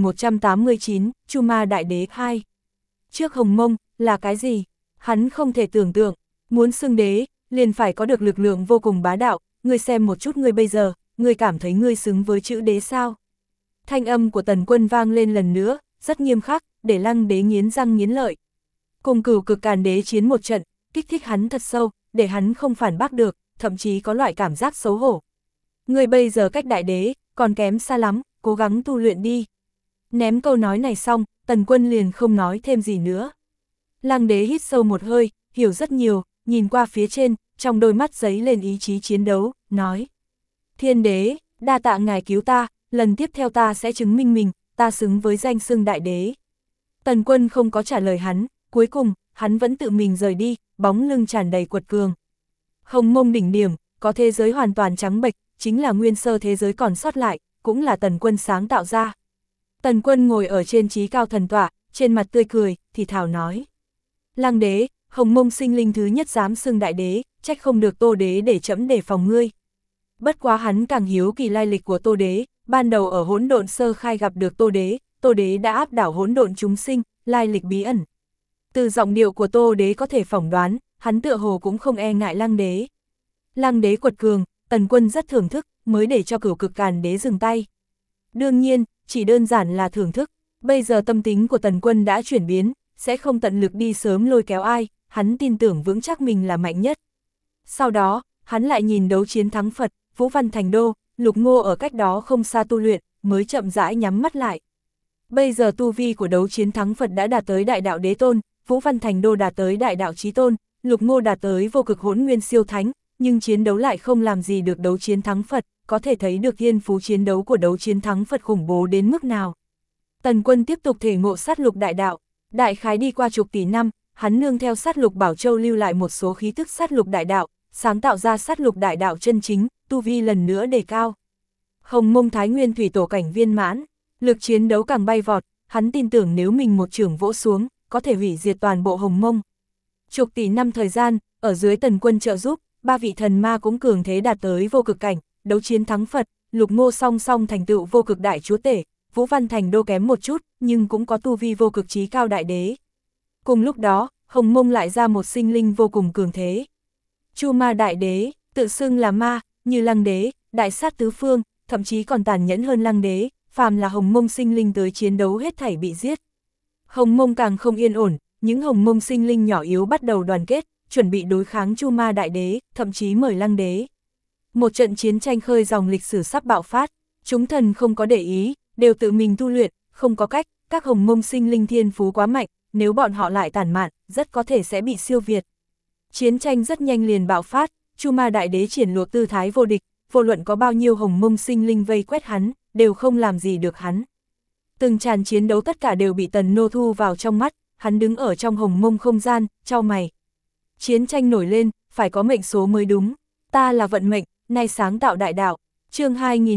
2189, Chu Ma Đại Đế 2. Trước Hồng Mông, là cái gì? Hắn không thể tưởng tượng, muốn xưng đế, liền phải có được lực lượng vô cùng bá đạo, ngươi xem một chút ngươi bây giờ, ngươi cảm thấy ngươi xứng với chữ đế sao? Thanh âm của Tần Quân vang lên lần nữa, rất nghiêm khắc, để Lăng Đế nghiến răng nghiến lợi. Cùng Cửu Cực Càn Đế chiến một trận, kích thích hắn thật sâu, để hắn không phản bác được, thậm chí có loại cảm giác xấu hổ. Ngươi bây giờ cách đại đế, còn kém xa lắm, cố gắng tu luyện đi. Ném câu nói này xong, Tần Quân liền không nói thêm gì nữa. Lăng Đế hít sâu một hơi, hiểu rất nhiều, nhìn qua phía trên, trong đôi mắt giấy lên ý chí chiến đấu, nói. Thiên Đế, đa tạ ngài cứu ta, lần tiếp theo ta sẽ chứng minh mình, ta xứng với danh xưng đại đế. Tần Quân không có trả lời hắn, cuối cùng, hắn vẫn tự mình rời đi, bóng lưng tràn đầy quật cường. Hồng Mông đỉnh điểm, có thế giới hoàn toàn trắng bệch, chính là nguyên sơ thế giới còn sót lại, cũng là Tần Quân sáng tạo ra. Tần Quân ngồi ở trên trí cao thần tọa, trên mặt tươi cười, thì thào nói. Lăng Đế, Hồng Mông sinh linh thứ nhất dám xưng đại đế, trách không được Tô Đế để trẫm đề phòng ngươi. Bất quá hắn càng hiếu kỳ lai lịch của Tô Đế, ban đầu ở hỗn độn sơ khai gặp được Tô Đế đã áp đảo hỗn độn chúng sinh, lai lịch bí ẩn. Từ giọng điệu của Tô Đế có thể phỏng đoán, hắn tựa hồ cũng không e ngại Lăng Đế. Lăng Đế quật cường, Tần Quân rất thưởng thức, mới để cho Cửu Cực Càn Đế dừng tay. Đương nhiên, chỉ đơn giản là thưởng thức, bây giờ tâm tính của Tần Quân đã chuyển biến, sẽ không tận lực đi sớm lôi kéo ai, hắn tin tưởng vững chắc mình là mạnh nhất. Sau đó, hắn lại nhìn đấu chiến thắng Phật, Vũ Văn Thành Đô, Lục Ngô ở cách đó không xa tu luyện, mới chậm rãi nhắm mắt lại. Bây giờ tu vi của đấu chiến thắng Phật đã đạt tới đại đạo đế tôn, Vũ Văn Thành Đô đạt tới đại đạo chí tôn, Lục Ngô đạt tới vô cực hỗn nguyên siêu thánh, nhưng chiến đấu lại không làm gì được đấu chiến thắng Phật, có thể thấy được thiên phú chiến đấu của đấu chiến thắng Phật khủng bố đến mức nào. Tần Quân tiếp tục thể ngộ sát lục đại đạo, đại khái đi qua chục tỷ năm, hắn nương theo sát lục Bảo Châu lưu lại một số khí tức sát lục đại đạo, sáng tạo ra sát lục đại đạo chân chính, tu vi lần nữa đề cao. Hồng Mông Thái Nguyên thủy tổ cảnh viên mãn, lực chiến đấu càng bay vọt, hắn tin tưởng nếu mình một chưởng vỗ xuống, có thể hủy diệt toàn bộ Hồng Mông. Chục tỷ năm thời gian, ở dưới Tần Quân trợ giúp, ba vị thần ma cũng cường thế đạt tới vô cực cảnh, đấu chiến thắng Phật, Lục Ngô song song thành tựu vô cực đại chúa tể, Vũ Văn Thành Đô kém một chút, nhưng cũng có tu vi vô cực chí cao đại đế. Cùng lúc đó, Hồng Mông lại ra một sinh linh vô cùng cường thế. Chu Ma đại đế, tự xưng là ma, như Lăng đế, đại sát tứ phương, thậm chí còn tàn nhẫn hơn Lăng đế, phàm là Hồng Mông sinh linh tới chiến đấu hết thảy bị giết. Hồng Mông càng không yên ổn, những Hồng Mông sinh linh nhỏ yếu bắt đầu đoàn kết, chuẩn bị đối kháng Chu Ma đại đế, thậm chí mời Lăng đế. Một trận chiến tranh khơi dòng lịch sử sắp bạo phát, chúng thần không có để ý, đều tự mình tu luyện, không có cách, các Hồng Mông sinh linh thiên phú quá mạnh, nếu bọn họ lại tản mạn, rất có thể sẽ bị siêu việt. Chiến tranh rất nhanh liền bạo phát, Chu Ma đại đế triển lộ tư thái vô địch, vô luận có bao nhiêu Hồng Mông sinh linh vây quét hắn, đều không làm gì được hắn. Từng tràn chiến đấu tất cả đều bị Tần Nô thu vào trong mắt, hắn đứng ở trong Hồng Mông không gian, chau mày. Chiến tranh nổi lên, phải có mệnh số mới đúng, ta là vận mệnh, nay sáng tạo đại đạo. Chương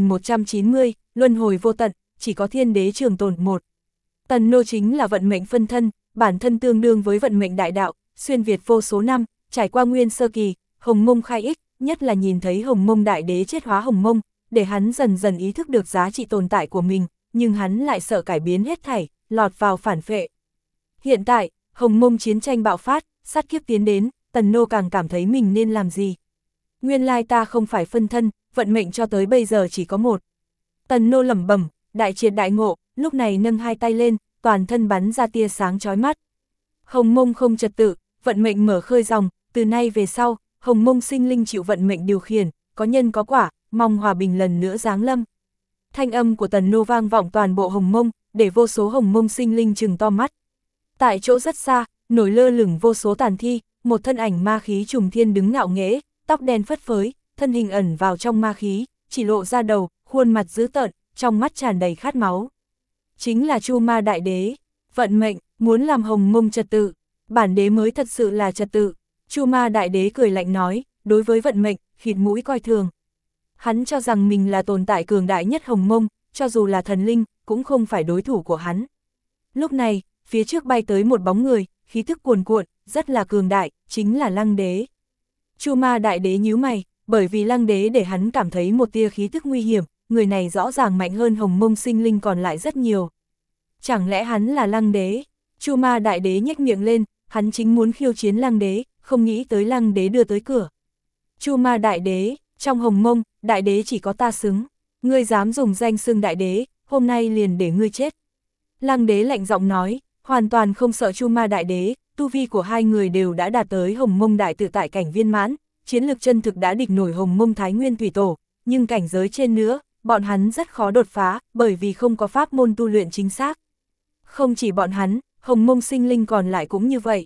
2190, luân hồi vô tận, chỉ có thiên đế trường tồn một. Tần Nô chính là vận mệnh phân thân, bản thân tương đương với vận mệnh đại đạo, xuyên việt vô số năm, trải qua nguyên sơ kỳ, Hồng Mông khai ích, nhất là nhìn thấy Hồng Mông đại đế chết hóa Hồng Mông, để hắn dần dần ý thức được giá trị tồn tại của mình, nhưng hắn lại sợ cải biến hết thảy, lọt vào phản phệ. Hiện tại, Hồng Mông chiến tranh bạo phát, sát kiếp tiến đến, Tần Nô càng cảm thấy mình nên làm gì. Nguyên lai ta không phải phân thân, vận mệnh cho tới bây giờ chỉ có một. Tần Nô lẩm bẩm, đại triệt đại ngộ, lúc này nâng hai tay lên, toàn thân bắn ra tia sáng chói mắt. Hồng Mông không trật tự, vận mệnh mở khơi dòng, từ nay về sau, Hồng Mông sinh linh chịu vận mệnh điều khiển, có nhân có quả, mong hòa bình lần nữa giáng lâm. Thanh âm của Tần Nô vang vọng toàn bộ Hồng Mông, để vô số Hồng Mông sinh linh trừng to mắt. Tại chỗ rất xa, nổi lơ lửng vô số tàn thi, một thân ảnh ma khí trùng thiên đứng ngạo nghễ, tóc đen phất phới, thân hình ẩn vào trong ma khí, chỉ lộ ra đầu, khuôn mặt dữ tợn, trong mắt tràn đầy khát máu. Chính là Chu Ma đại đế, vận mệnh, muốn làm Hồng Mông trật tự, bản đế mới thật sự là trật tự. Chu Ma đại đế cười lạnh nói, đối với vận mệnh, khịt mũi coi thường. Hắn cho rằng mình là tồn tại cường đại nhất Hồng Mông, cho dù là thần linh, cũng không phải đối thủ của hắn. Lúc này, phía trước bay tới một bóng người, khí thức cuồn cuộn, rất là cường đại, chính là Lăng đế. Chu Ma đại đế nhíu mày, bởi vì Lăng đế để hắn cảm thấy một tia khí thức nguy hiểm, người này rõ ràng mạnh hơn Hồng Mông sinh linh còn lại rất nhiều. Chẳng lẽ hắn là Lăng đế? Chu Ma đại đế nhếch miệng lên, hắn chính muốn khiêu chiến Lăng đế, không nghĩ tới Lăng đế đưa tới cửa. Chu Ma đại đế, trong Hồng Mông, đại đế chỉ có ta xứng, ngươi dám dùng danh xưng đại đế, hôm nay liền để ngươi chết. Lăng đế lạnh giọng nói, hoàn toàn không sợ Chu Ma đại đế, tu vi của hai người đều đã đạt tới Hồng Mông đại tự tại cảnh viên mãn, chiến lực chân thực đã địch nổi Hồng Mông Thái Nguyên Thủy Tổ, nhưng cảnh giới trên nữa, bọn hắn rất khó đột phá, bởi vì không có pháp môn tu luyện chính xác. Không chỉ bọn hắn, Hồng Mông sinh linh còn lại cũng như vậy.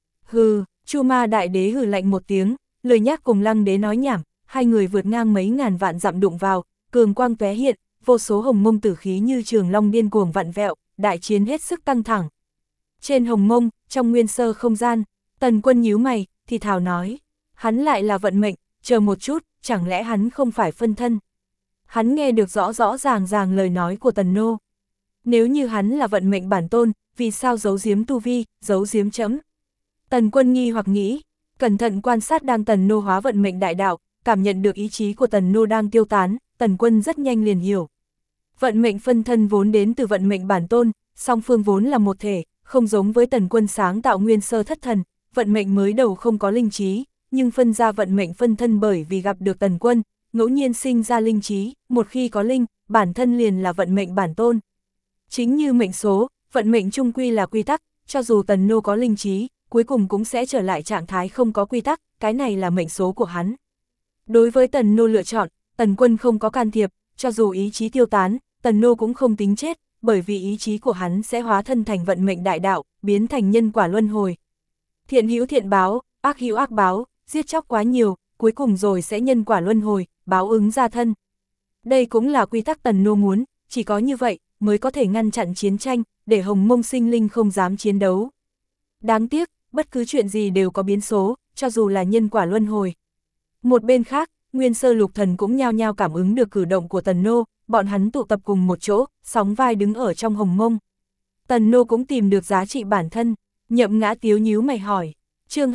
Hừ, Chu Ma đại đế hừ lạnh một tiếng, lười nhác cùng Lăng đế nói nhảm, hai người vượt ngang mấy ngàn vạn dặm đụng vào, cường quang tóe hiện, vô số Hồng Mông tử khí như trường long điên cuồng vặn vẹo, đại chiến hết sức căng thẳng. Trên Hồng Mông, trong nguyên sơ không gian, Tần Quân nhíu mày, thì thào nói, hắn lại là vận mệnh, chờ một chút, chẳng lẽ hắn không phải phân thân? Hắn nghe được rõ rõ ràng ràng lời nói của Tần Nô. Nếu như hắn là vận mệnh bản tôn, vì sao giấu giếm tu vi, giấu giếm chấm? Tần Quân nghi hoặc nghĩ, cẩn thận quan sát đang Tần Nô hóa vận mệnh đại đạo, cảm nhận được ý chí của Tần Nô đang tiêu tán, Tần Quân rất nhanh liền hiểu. Vận mệnh phân thân vốn đến từ vận mệnh bản tôn, song phương vốn là một thể, không giống với Tần Quân sáng tạo nguyên sơ thất thần, vận mệnh mới đầu không có linh trí, nhưng phân ra vận mệnh phân thân bởi vì gặp được Tần Quân, ngẫu nhiên sinh ra linh trí, một khi có linh, bản thân liền là vận mệnh bản tôn. Chính như mệnh số, vận mệnh chung quy là quy tắc, cho dù Tần Nô có linh trí, cuối cùng cũng sẽ trở lại trạng thái không có quy tắc, cái này là mệnh số của hắn. Đối với Tần Nô lựa chọn, Tần Quân không có can thiệp, cho dù ý chí tiêu tán, Tần Nô cũng không tính chết, bởi vì ý chí của hắn sẽ hóa thân thành vận mệnh đại đạo, biến thành nhân quả luân hồi. Thiện hữu thiện báo, ác hữu ác báo, giết chóc quá nhiều, cuối cùng rồi sẽ nhân quả luân hồi, báo ứng ra thân. Đây cũng là quy tắc Tần Nô muốn, chỉ có như vậy mới có thể ngăn chặn chiến tranh, để Hồng Mông sinh linh không dám chiến đấu. Đáng tiếc, bất cứ chuyện gì đều có biến số, cho dù là nhân quả luân hồi. Một bên khác, Nguyên Sơ Lục Thần cũng nhao nhao cảm ứng được cử động của Tần Nô, bọn hắn tụ tập cùng một chỗ, sóng vai đứng ở trong Hồng Mông. Tần Nô cũng tìm được giá trị bản thân. Nhậm Ngã Tiếu nhíu mày hỏi. Chương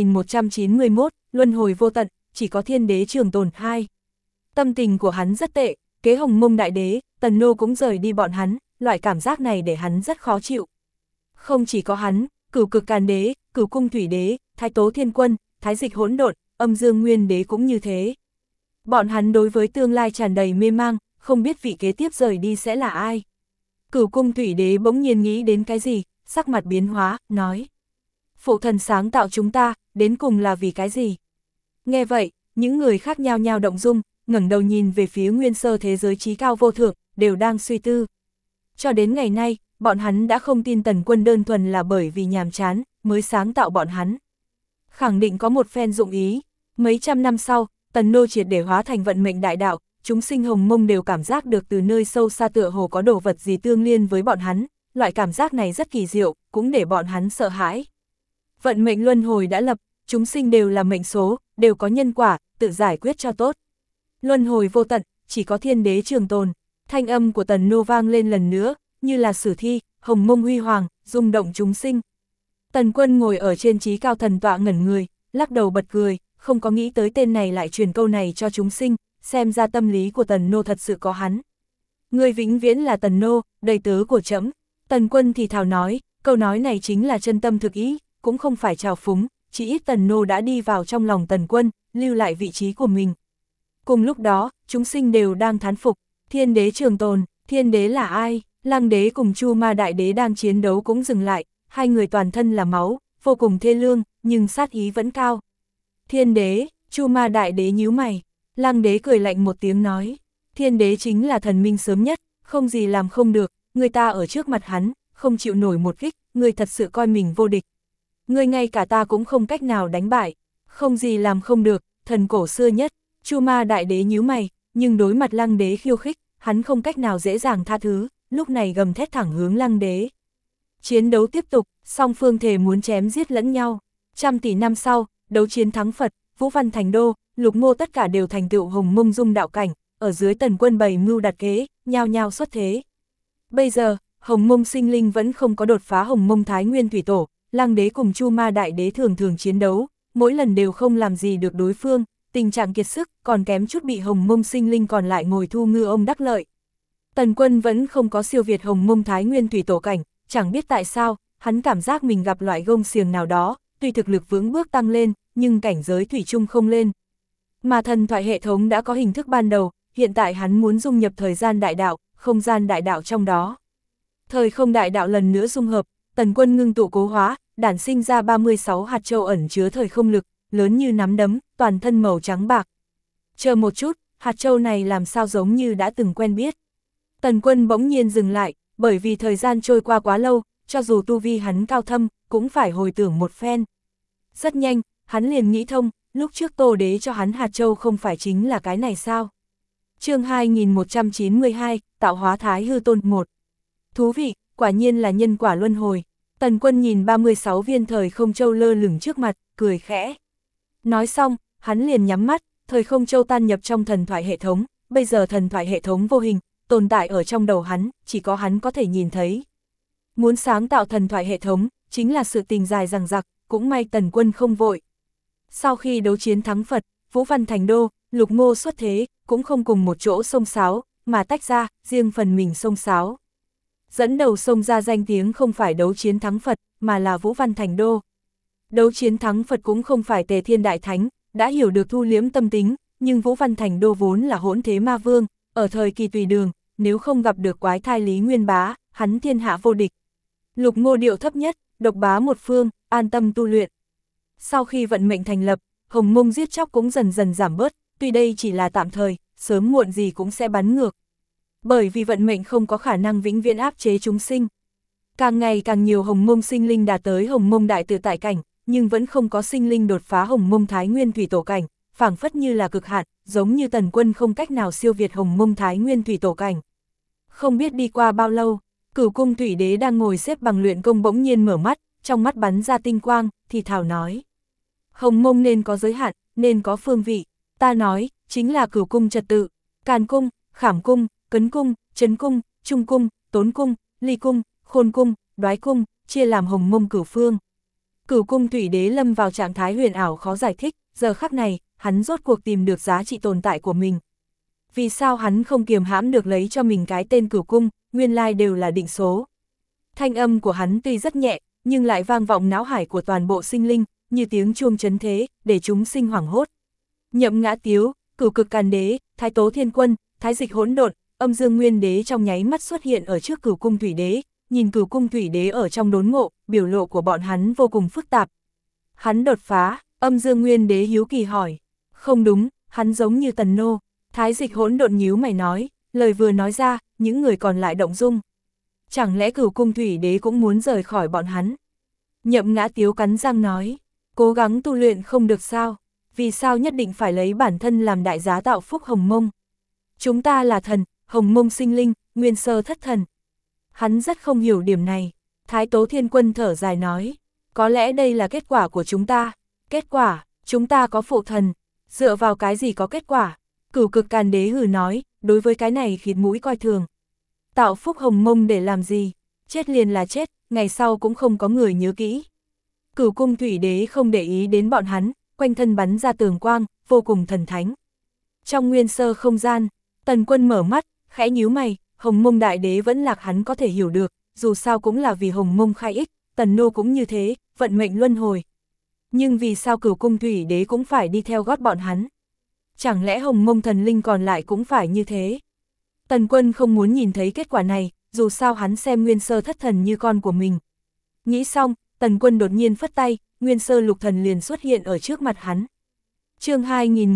2191, luân hồi vô tận, chỉ có thiên đế trường tồn 2. Tâm tình của hắn rất tệ, kế Hồng Mông đại đế, Tần Nô cũng rời đi bọn hắn, loại cảm giác này để hắn rất khó chịu. Không chỉ có hắn, Cửu Cực Càn đế, Cửu Cung Thủy đế, Thái Tố Thiên Quân, Thái Dịch Hỗn Độn, Âm Dương Nguyên đế cũng như thế. Bọn hắn đối với tương lai tràn đầy mê mang, không biết vị kế tiếp rời đi sẽ là ai. Cửu Cung Thủy đế bỗng nhiên nghĩ đến cái gì, sắc mặt biến hóa, nói. Phụ thần sáng tạo chúng ta, đến cùng là vì cái gì? Nghe vậy, những người khác nhao nhao động dung, ngẩng đầu nhìn về phía nguyên sơ thế giới trí cao vô thượng, đều đang suy tư. Cho đến ngày nay, bọn hắn đã không tin Tần Quân đơn thuần là bởi vì nhàm chán, mới sáng tạo bọn hắn. Khẳng định có một phen dụng ý. Mấy trăm năm sau, Tần Nô triệt để hóa thành vận mệnh đại đạo, chúng sinh Hồng Mông đều cảm giác được từ nơi sâu xa tựa hồ có đồ vật gì tương liên với bọn hắn, loại cảm giác này rất kỳ diệu, cũng để bọn hắn sợ hãi. Vận mệnh luân hồi đã lập, chúng sinh đều là mệnh số, đều có nhân quả, tự giải quyết cho tốt. Luân hồi vô tận, chỉ có thiên đế trường tồn. Thanh âm của Tần Nô vang lên lần nữa, như là sử thi, Hồng Mông huy hoàng, rung động chúng sinh. Tần Quân ngồi ở trên trí cao thần tọa ngẩn người, lắc đầu bật cười, không có nghĩ tới tên này lại truyền câu này cho chúng sinh, xem ra tâm lý của Tần Nô thật sự có hắn. Người vĩnh viễn là Tần Nô, đầy tớ của trẫm. Tần Quân thì thào nói, câu nói này chính là chân tâm thực ý, cũng không phải trào phúng, chỉ ít Tần Nô đã đi vào trong lòng Tần Quân, lưu lại vị trí của mình. Cùng lúc đó, chúng sinh đều đang thán phục, thiên đế trường tồn, thiên đế là ai? Lăng đế cùng Chu Ma đại đế đang chiến đấu cũng dừng lại, hai người toàn thân là máu, vô cùng thê lương, nhưng sát ý vẫn cao. Thiên đế, Chu Ma đại đế nhíu mày, Lăng đế cười lạnh một tiếng nói, thiên đế chính là thần minh sớm nhất, không gì làm không được, người ta ở trước mặt hắn, không chịu nổi một kích, người thật sự coi mình vô địch. Người ngay cả ta cũng không cách nào đánh bại, không gì làm không được, thần cổ xưa nhất. Chu Ma đại đế nhíu mày, nhưng đối mặt Lăng đế khiêu khích, hắn không cách nào dễ dàng tha thứ, lúc này gầm thét thẳng hướng Lăng đế. Chiến đấu tiếp tục, song phương thề muốn chém giết lẫn nhau. 100 tỷ năm sau, đấu chiến thắng Phật, Vũ Văn thành đô, Lục Mô tất cả đều thành tựu Hồng Mông dung đạo cảnh, ở dưới Tần Quân bày mưu đặt kế, nhao nhao xuất thế. Bây giờ, Hồng Mông sinh linh vẫn không có đột phá Hồng Mông Thái Nguyên Thủy Tổ, Lăng đế cùng Chu Ma đại đế thường thường chiến đấu, mỗi lần đều không làm gì được đối phương, tình trạng kiệt sức, còn kém chút bị Hồng Mông sinh linh còn lại ngồi thu ngư ông đắc lợi. Tần Quân vẫn không có siêu việt Hồng Mông Thái Nguyên Thủy Tổ cảnh, chẳng biết tại sao, hắn cảm giác mình gặp loại gông xiềng nào đó, tuy thực lực vững bước tăng lên, nhưng cảnh giới thủy chung không lên. Mà thần thoại hệ thống đã có hình thức ban đầu, hiện tại hắn muốn dung nhập thời gian đại đạo, không gian đại đạo trong đó. Thời không đại đạo lần nữa dung hợp, Tần Quân ngưng tụ cố hóa, đản sinh ra 36 hạt châu ẩn chứa thời không lực, lớn như nắm đấm, toàn thân màu trắng bạc. Chờ một chút, hạt châu này làm sao giống như đã từng quen biết. Tần Quân bỗng nhiên dừng lại, bởi vì thời gian trôi qua quá lâu, cho dù tu vi hắn cao thâm, cũng phải hồi tưởng một phen. Rất nhanh, hắn liền nghĩ thông, lúc trước Tô Đế cho hắn hạt châu không phải chính là cái này sao? Chương 2192, tạo hóa Thái Hư Tôn 1. Thú vị, quả nhiên là nhân quả luân hồi. Tần Quân nhìn 36 viên thời không châu lơ lửng trước mặt, cười khẽ. Nói xong, hắn liền nhắm mắt, thời không châu tan nhập trong thần thoại hệ thống, bây giờ thần thoại hệ thống vô hình, tồn tại ở trong đầu hắn, chỉ có hắn có thể nhìn thấy. Muốn sáng tạo thần thoại hệ thống, chính là sự tình dài dằng dặc, cũng may Tần Quân không vội. Sau khi đấu chiến thắng Phật, Vũ Văn thành đô, Lục Mô xuất thế, cũng không cùng một chỗ xông xáo, mà tách ra, riêng phần mình xông xáo. Dẫn đầu xông ra danh tiếng không phải đấu chiến thắng Phật, mà là Vũ Văn thành đô. Đấu chiến thắng Phật cũng không phải Tề Thiên Đại Thánh, đã hiểu được thu liếm tâm tính, nhưng Vũ Văn thành đô vốn là hỗn thế ma vương, ở thời kỳ tùy đường, nếu không gặp được quái thai Lý Nguyên Bá, hắn thiên hạ vô địch. Lục Mô điệu thấp nhất, độc bá một phương, an tâm tu luyện. Sau khi vận mệnh thành lập, Hồng Mông giết chóc cũng dần dần giảm bớt, tuy đây chỉ là tạm thời, sớm muộn gì cũng sẽ bắn ngược. Bởi vì vận mệnh không có khả năng vĩnh viễn áp chế chúng sinh. Càng ngày càng nhiều Hồng Mông sinh linh đạt tới Hồng Mông đại tự tại cảnh, nhưng vẫn không có sinh linh đột phá Hồng Mông Thái Nguyên Thủy Tổ cảnh, phảng phất như là cực hạn, giống như Tần Quân không cách nào siêu việt Hồng Mông Thái Nguyên Thủy Tổ cảnh. Không biết đi qua bao lâu, Cửu Cung Thủy Đế đang ngồi xếp bằng luyện công bỗng nhiên mở mắt, trong mắt bắn ra tinh quang, thì thào nói. Hồng Mông nên có giới hạn, nên có phương vị, ta nói, chính là Cửu Cung trật tự, Càn Cung, Khảm Cung, Cấn Cung, Trấn Cung, Trung Cung, Tốn Cung, Ly Cung, Khôn Cung, Đoái cung, chia làm Hồng Mông Cửu Phương. Cửu cung thủy đế lâm vào trạng thái huyền ảo khó giải thích, giờ khắc này, hắn rốt cuộc tìm được giá trị tồn tại của mình. Vì sao hắn không kiềm hãm được lấy cho mình cái tên Cửu cung, nguyên lai đều là định số. Thanh âm của hắn tuy rất nhẹ, nhưng lại vang vọng não hải của toàn bộ sinh linh, như tiếng chuông chấn thế, để chúng sinh hoảng hốt. Nhậm Ngã Tiếu, Cửu Cực Càn Đế, Thái Tố Thiên Quân, Thái Dịch Hỗn Độn, Âm Dương Nguyên Đế trong nháy mắt xuất hiện ở trước Cửu cung thủy đế, nhìn Cửu cung thủy đế ở trong đốn ngộ, biểu lộ của bọn hắn vô cùng phức tạp. Hắn đột phá, Âm Dương Nguyên Đế hiếu kỳ hỏi. Không đúng, hắn giống như Tần Nô. Thái Dịch Hỗn Độn nhíu mày nói, lời vừa nói ra, những người còn lại động dung. Chẳng lẽ Cửu cung thủy đế cũng muốn rời khỏi bọn hắn? Nhậm Ngã Tiếu cắn răng nói, cố gắng tu luyện không được sao? Vì sao nhất định phải lấy bản thân làm đại giá tạo phúc Hồng Mông? Chúng ta là thần, Hồng Mông sinh linh, nguyên sơ thất thần. Hắn rất không hiểu điểm này. Thái Tố Thiên Quân thở dài nói, có lẽ đây là kết quả của chúng ta. Kết quả, chúng ta có phụ thần. Dựa vào cái gì có kết quả? Cửu Cực Càn Đế hừ nói, đối với cái này khịt mũi coi thường. Tạo phúc Hồng Mông để làm gì? Chết liền là chết, ngày sau cũng không có người nhớ kỹ. Cửu cung thủy đế không để ý đến bọn hắn, quanh thân bắn ra tường quang, vô cùng thần thánh. Trong nguyên sơ không gian, Tần Quân mở mắt, khẽ nhíu mày, Hồng Mông đại đế vẫn lạc hắn có thể hiểu được, dù sao cũng là vì Hồng Mông khai ích, Tần Nô cũng như thế, vận mệnh luân hồi. Nhưng vì sao Cửu cung thủy đế cũng phải đi theo gót bọn hắn? Chẳng lẽ Hồng Mông thần linh còn lại cũng phải như thế? Tần Quân không muốn nhìn thấy kết quả này, dù sao hắn xem nguyên sơ thất thần như con của mình. Nghĩ xong, Tần Quân đột nhiên phất tay, nguyên sơ lục thần liền xuất hiện ở trước mặt hắn. Chương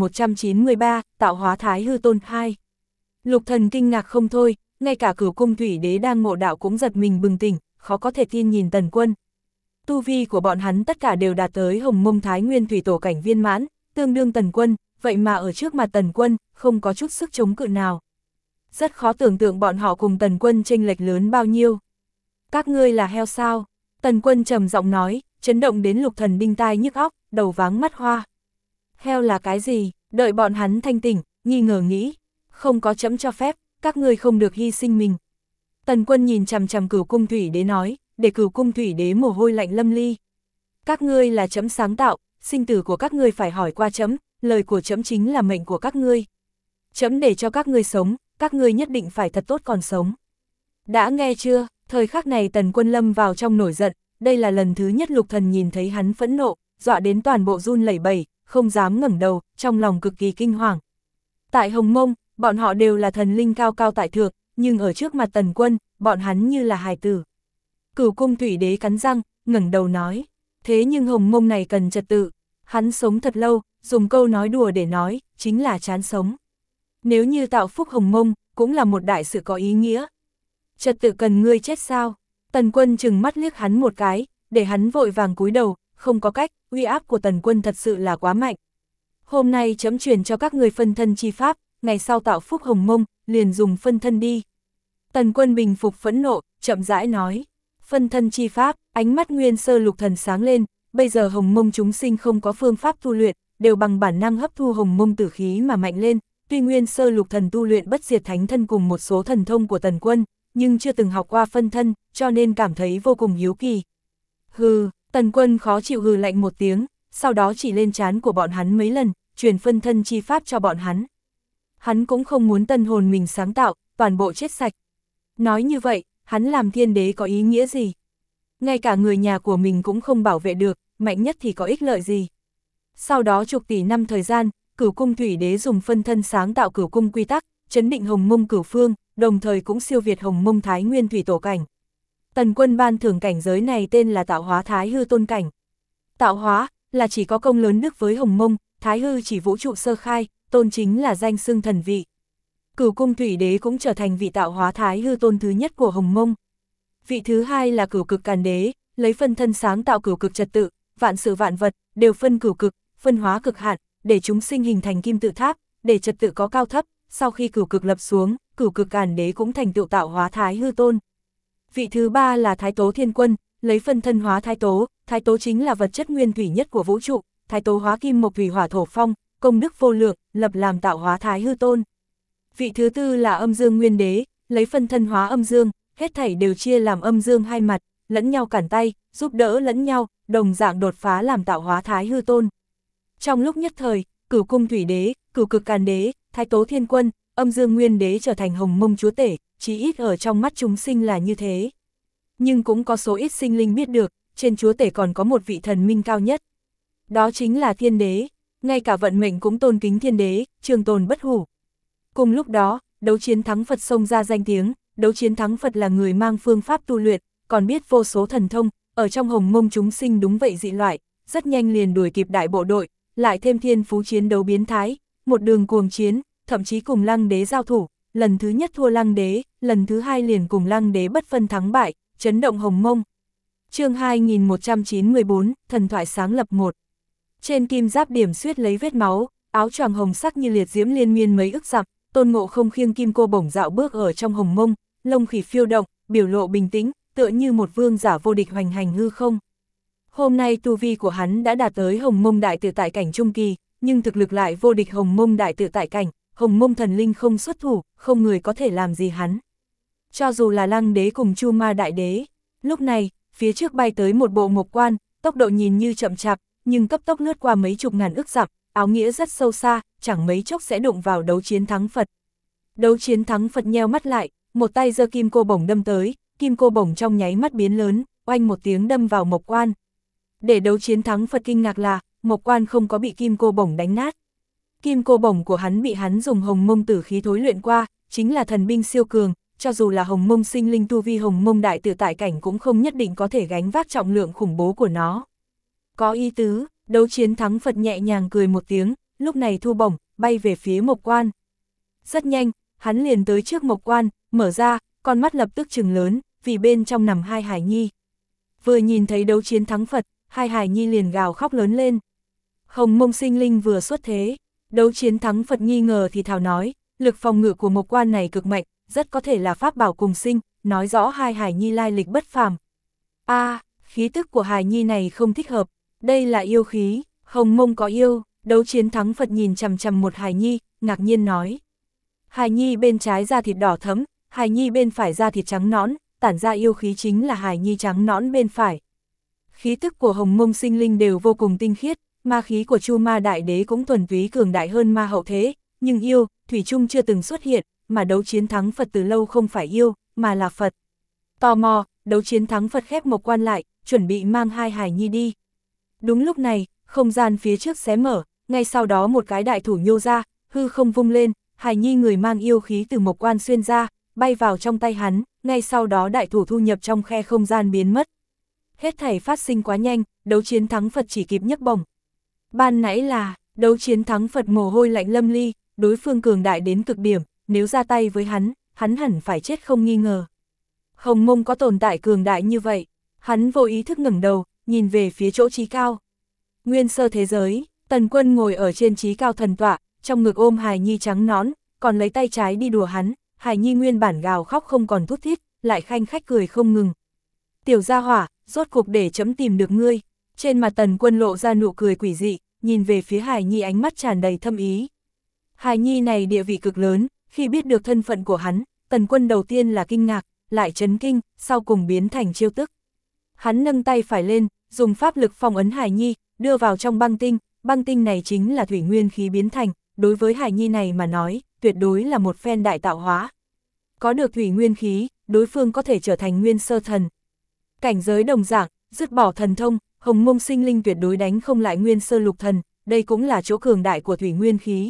2193, tạo hóa Thái Hư Tôn 2. Lục thần kinh ngạc không thôi, ngay cả Cửu cung thủy đế đang ngộ đạo cũng giật mình bừng tỉnh, khó có thể tin nhìn Tần Quân. Tu vi của bọn hắn tất cả đều đạt tới Hồng Mông Thái Nguyên thủy tổ cảnh viên mãn, tương đương Tần Quân, vậy mà ở trước mặt Tần Quân, không có chút sức chống cự nào. Rất khó tưởng tượng bọn họ cùng Tần Quân chênh lệch lớn bao nhiêu. Các ngươi là heo sao? Tần Quân trầm giọng nói, chấn động đến lục thần đinh tai nhức óc, đầu váng mắt hoa. Heo là cái gì? Đợi bọn hắn thanh tỉnh, nghi ngờ nghĩ. Không có chấm cho phép, các ngươi không được hy sinh mình. Tần Quân nhìn chằm chằm Cửu cung thủy đế nói, để Cửu cung thủy đế mồ hôi lạnh lâm ly. Các ngươi là chấm sáng tạo, sinh tử của các ngươi phải hỏi qua chấm, lời của chấm chính là mệnh của các ngươi. Chấm để cho các ngươi sống, các ngươi nhất định phải thật tốt còn sống. Đã nghe chưa? Thời khắc này Tần Quân lâm vào trong nổi giận, đây là lần thứ nhất lục thần nhìn thấy hắn phẫn nộ, dọa đến toàn bộ run lẩy bẩy, không dám ngẩng đầu, trong lòng cực kỳ kinh hoàng. Tại Hồng Mông, bọn họ đều là thần linh cao cao tại thượng, nhưng ở trước mặt Tần Quân, bọn hắn như là hài tử. Cửu cung thủy đế cắn răng, ngẩng đầu nói, thế nhưng Hồng Mông này cần trật tự. Hắn sống thật lâu, dùng câu nói đùa để nói, chính là chán sống. Nếu như tạo phúc Hồng Mông, cũng là một đại sự có ý nghĩa. Trật tự cần ngươi chết sao? Tần Quân chừng mắt liếc hắn một cái, để hắn vội vàng cúi đầu, không có cách, uy áp của Tần Quân thật sự là quá mạnh. Hôm nay chấm truyền cho các ngươi phân thân chi pháp, ngày sau tạo phúc Hồng Mông, liền dùng phân thân đi. Tần Quân bình phục phẫn nộ, chậm rãi nói. Phân thân chi pháp, ánh mắt nguyên sơ lục thần sáng lên, bây giờ Hồng Mông chúng sinh không có phương pháp tu luyện, đều bằng bản năng hấp thu Hồng Mông tử khí mà mạnh lên. Tuy nguyên sơ lục thần tu luyện bất diệt thánh thân cùng một số thần thông của Tần Quân, nhưng chưa từng học qua phân thân, cho nên cảm thấy vô cùng hiếu kỳ. Hừ, Tần Quân khó chịu hừ lạnh một tiếng, sau đó chỉ lên trán của bọn hắn mấy lần, truyền phân thân chi pháp cho bọn hắn. Hắn cũng không muốn tân hồn mình sáng tạo, toàn bộ chết sạch. Nói như vậy, hắn làm thiên đế có ý nghĩa gì? Ngay cả người nhà của mình cũng không bảo vệ được, mạnh nhất thì có ích lợi gì? Sau đó chục tỷ năm thời gian, Cửu cung thủy đế dùng phân thân sáng tạo Cửu cung quy tắc, chấn định Hồng Mông cửu phương, đồng thời cũng siêu việt Hồng Mông Thái Nguyên thủy tổ cảnh. Tần Quân ban thưởng cảnh giới này tên là tạo hóa Thái Hư Tôn cảnh. Tạo hóa là chỉ có công lớn đức với Hồng Mông, Thái Hư chỉ vũ trụ sơ khai, Tôn chính là danh xưng thần vị. Cửu cung thủy đế cũng trở thành vị tạo hóa Thái Hư Tôn thứ nhất của Hồng Mông. Vị thứ hai là Cửu cực Càn Đế, lấy phân thân sáng tạo cửu cực trật tự, vạn sự vạn vật đều phân cửu cực, phân hóa cực hạn, để chúng sinh hình thành kim tự tháp, để trật tự có cao thấp. Sau khi cửu cực lập xuống, Cửu cực Càn Đế cũng thành tựu tạo hóa Thái Hư Tôn. Vị thứ ba là Thái Tố Thiên Quân, lấy phân thân hóa Thái Tố chính là vật chất nguyên thủy nhất của vũ trụ, Thái Tố hóa kim mộc thủy hỏa thổ phong, công đức vô lượng, lập làm tạo hóa Thái Hư Tôn. Vị thứ tư là Âm Dương Nguyên Đế, lấy phân thân hóa âm dương, hết thảy đều chia làm âm dương hai mặt, lẫn nhau cản tay, giúp đỡ lẫn nhau, đồng dạng đột phá làm tạo hóa Thái Hư Tôn. Trong lúc nhất thời, Cửu Cung Thủy Đế, Cửu Cực Càn Đế, Thái Tố Thiên Quân, Âm Dương Nguyên Đế trở thành Hồng Mông chúa tể, chỉ ít ở trong mắt chúng sinh là như thế. Nhưng cũng có số ít sinh linh biết được, trên chúa tể còn có một vị thần minh cao nhất. Đó chính là Thiên Đế, ngay cả vận mệnh cũng tôn kính Thiên Đế, trường tồn bất hủ. Cùng lúc đó, Đấu Chiến Thắng Phật xông ra danh tiếng, Đấu Chiến Thắng Phật là người mang phương pháp tu luyện, còn biết vô số thần thông, ở trong Hồng Mông chúng sinh đúng vậy dị loại, rất nhanh liền đuổi kịp đại bộ đội, lại thêm thiên phú chiến đấu biến thái, một đường cuồng chiến, thậm chí cùng Lăng Đế giao thủ, lần thứ nhất thua Lăng Đế, lần thứ hai liền cùng Lăng Đế bất phân thắng bại, chấn động Hồng Mông. Chương 2194, Thần thoại sáng lập 1. Trên kim giáp điểm xuyết lấy vết máu, áo choàng hồng sắc như liệt diễm liên miên mấy ức dặm, Tôn Ngộ Không khiêng kim cô bổng dạo bước ở trong Hồng Mông, lông khỉ phiêu động, biểu lộ bình tĩnh, tựa như một vương giả vô địch hoành hành hư không. Hôm nay tu vi của hắn đã đạt tới Hồng Mông đại tự tại cảnh trung kỳ, nhưng thực lực lại vô địch Hồng Mông đại tự tại cảnh, Hồng Mông thần linh không xuất thủ, không người có thể làm gì hắn. Cho dù là Lăng Đế cùng Chu Ma đại đế, lúc này, phía trước bay tới một bộ mộc quan, tốc độ nhìn như chậm chạp, nhưng cấp tốc lướt qua mấy chục ngàn ức dặm, áo nghĩa rất sâu xa, chẳng mấy chốc sẽ đụng vào Đấu Chiến Thắng Phật. Đấu Chiến Thắng Phật nheo mắt lại, một tay giơ kim cô bổng đâm tới, kim cô bổng trong nháy mắt biến lớn, oanh một tiếng đâm vào mộc quan. Để Đấu Chiến Thắng Phật kinh ngạc là, mộc quan không có bị kim cô bổng đánh nát. Kim cô bổng của hắn bị hắn dùng Hồng Mông tử khí thối luyện qua, chính là thần binh siêu cường, cho dù là Hồng Mông sinh linh tu vi Hồng Mông đại tự tại cảnh cũng không nhất định có thể gánh vác trọng lượng khủng bố của nó. Có ý tứ, Đấu Chiến Thắng Phật nhẹ nhàng cười một tiếng, lúc này thu bổng, bay về phía mộc quan. Rất nhanh, hắn liền tới trước mộc quan, mở ra, con mắt lập tức trừng lớn, vì bên trong nằm hai hài nhi. Vừa nhìn thấy Đấu Chiến Thắng Phật, hai hài nhi liền gào khóc lớn lên. Hồng Mông sinh linh vừa xuất thế, Đấu Chiến Thắng Phật nghi ngờ thì thào nói, lực phòng ngự của mộc quan này cực mạnh, rất có thể là pháp bảo cùng sinh, nói rõ hai hài nhi lai lịch bất phàm. Khí tức của hài nhi này không thích hợp, đây là yêu khí, Hồng Mông có yêu. Đấu Chiến Thắng Phật nhìn chằm chằm một hài nhi, ngạc nhiên nói. Hài nhi bên trái da thịt đỏ thẫm, hài nhi bên phải da thịt trắng nõn, tản ra yêu khí chính là hài nhi trắng nõn bên phải. Khí tức của Hồng Mông sinh linh đều vô cùng tinh khiết, ma khí của Chu Ma đại đế cũng thuần túy cường đại hơn ma hậu thế, nhưng yêu, thủy chung chưa từng xuất hiện, mà Đấu Chiến Thắng Phật từ lâu không phải yêu, mà là Phật. Tò mò, Đấu Chiến Thắng Phật khép mộc quan lại, chuẩn bị mang hai hài nhi đi. Đúng lúc này, không gian phía trước xé mở, ngay sau đó một cái đại thủ nhô ra, hư không vung lên, hài nhi người mang yêu khí từ mộc quan xuyên ra, bay vào trong tay hắn, ngay sau đó đại thủ thu nhập trong khe không gian biến mất. Hết thảy phát sinh quá nhanh, Đấu Chiến Thắng Phật chỉ kịp nhấc bổng. Ban nãy là, Đấu Chiến Thắng Phật mồ hôi lạnh lâm ly, đối phương cường đại đến cực điểm, nếu ra tay với hắn hẳn phải chết không nghi ngờ. Hồng Mông có tồn tại cường đại như vậy, hắn vô ý thức ngẩng đầu, nhìn về phía chỗ chí cao. Nguyên sơ thế giới, Tần Quân ngồi ở trên chí cao thần tọa, trong ngực ôm hài nhi trắng nõn, còn lấy tay trái đi đùa hắn, hài nhi nguyên bản gào khóc không còn thút thít, lại khanh khách cười không ngừng. Tiểu gia hỏa, rốt cuộc để chấm tìm được ngươi. Trên mặt Tần Quân lộ ra nụ cười quỷ dị, nhìn về phía hài nhi ánh mắt tràn đầy thâm ý. Hài nhi này địa vị cực lớn, khi biết được thân phận của hắn, Tần Quân đầu tiên là kinh ngạc, lại chấn kinh, sau cùng biến thành trêu tức. Hắn nâng tay phải lên, dùng pháp lực phong ấn hài nhi, đưa vào trong băng tinh này chính là thủy nguyên khí biến thành, đối với hài nhi này mà nói, tuyệt đối là một phen đại tạo hóa. Có được thủy nguyên khí, đối phương có thể trở thành nguyên sơ thần. Cảnh giới đồng dạng, dứt bỏ thần thông, Hồng Mông sinh linh tuyệt đối đánh không lại nguyên sơ lục thần, đây cũng là chỗ cường đại của thủy nguyên khí.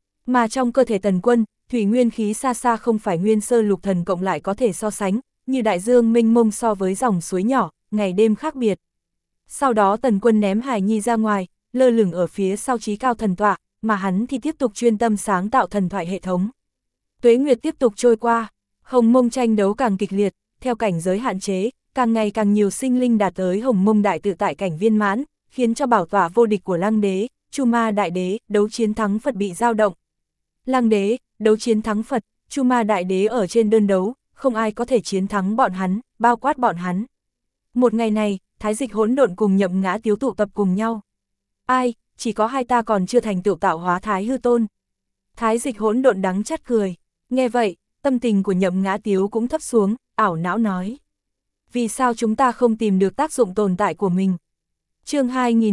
Mà trong cơ thể Tần Quân, thủy nguyên khí xa xa không phải nguyên sơ lục thần cộng lại có thể so sánh, như đại dương mênh mông so với dòng suối nhỏ, ngày đêm khác biệt. Sau đó Tần Quân ném hài nhi ra ngoài, lơ lửng ở phía sau chí cao thần tọa, mà hắn thì tiếp tục chuyên tâm sáng tạo thần thoại hệ thống. Tuế nguyệt tiếp tục trôi qua, Hồng Mông tranh đấu càng kịch liệt, theo cảnh giới hạn chế, càng ngày càng nhiều sinh linh đạt tới Hồng Mông đại tự tại cảnh viên mãn, khiến cho bảo tọa vô địch của Lăng Đế, Chu Ma đại đế, Đấu Chiến Thắng Phật bị dao động. Lăng Đế, Đấu Chiến Thắng Phật, Chu Ma đại đế ở trên đơn đấu, không ai có thể chiến thắng bọn hắn, bao quát bọn hắn. Một ngày này, Thái Dịch Hỗn Độn cùng Nhậm Ngã Tiếu tụ tập cùng nhau. Ai, chỉ có hai ta còn chưa thành tựu tạo hóa Thái Hư Tôn. Thái Dịch Hỗn Độn đắng chát cười, nghe vậy, tâm tình của Nhậm Ngã Tiếu cũng thấp xuống, ảo não nói. Vì sao chúng ta không tìm được tác dụng tồn tại của mình? Chương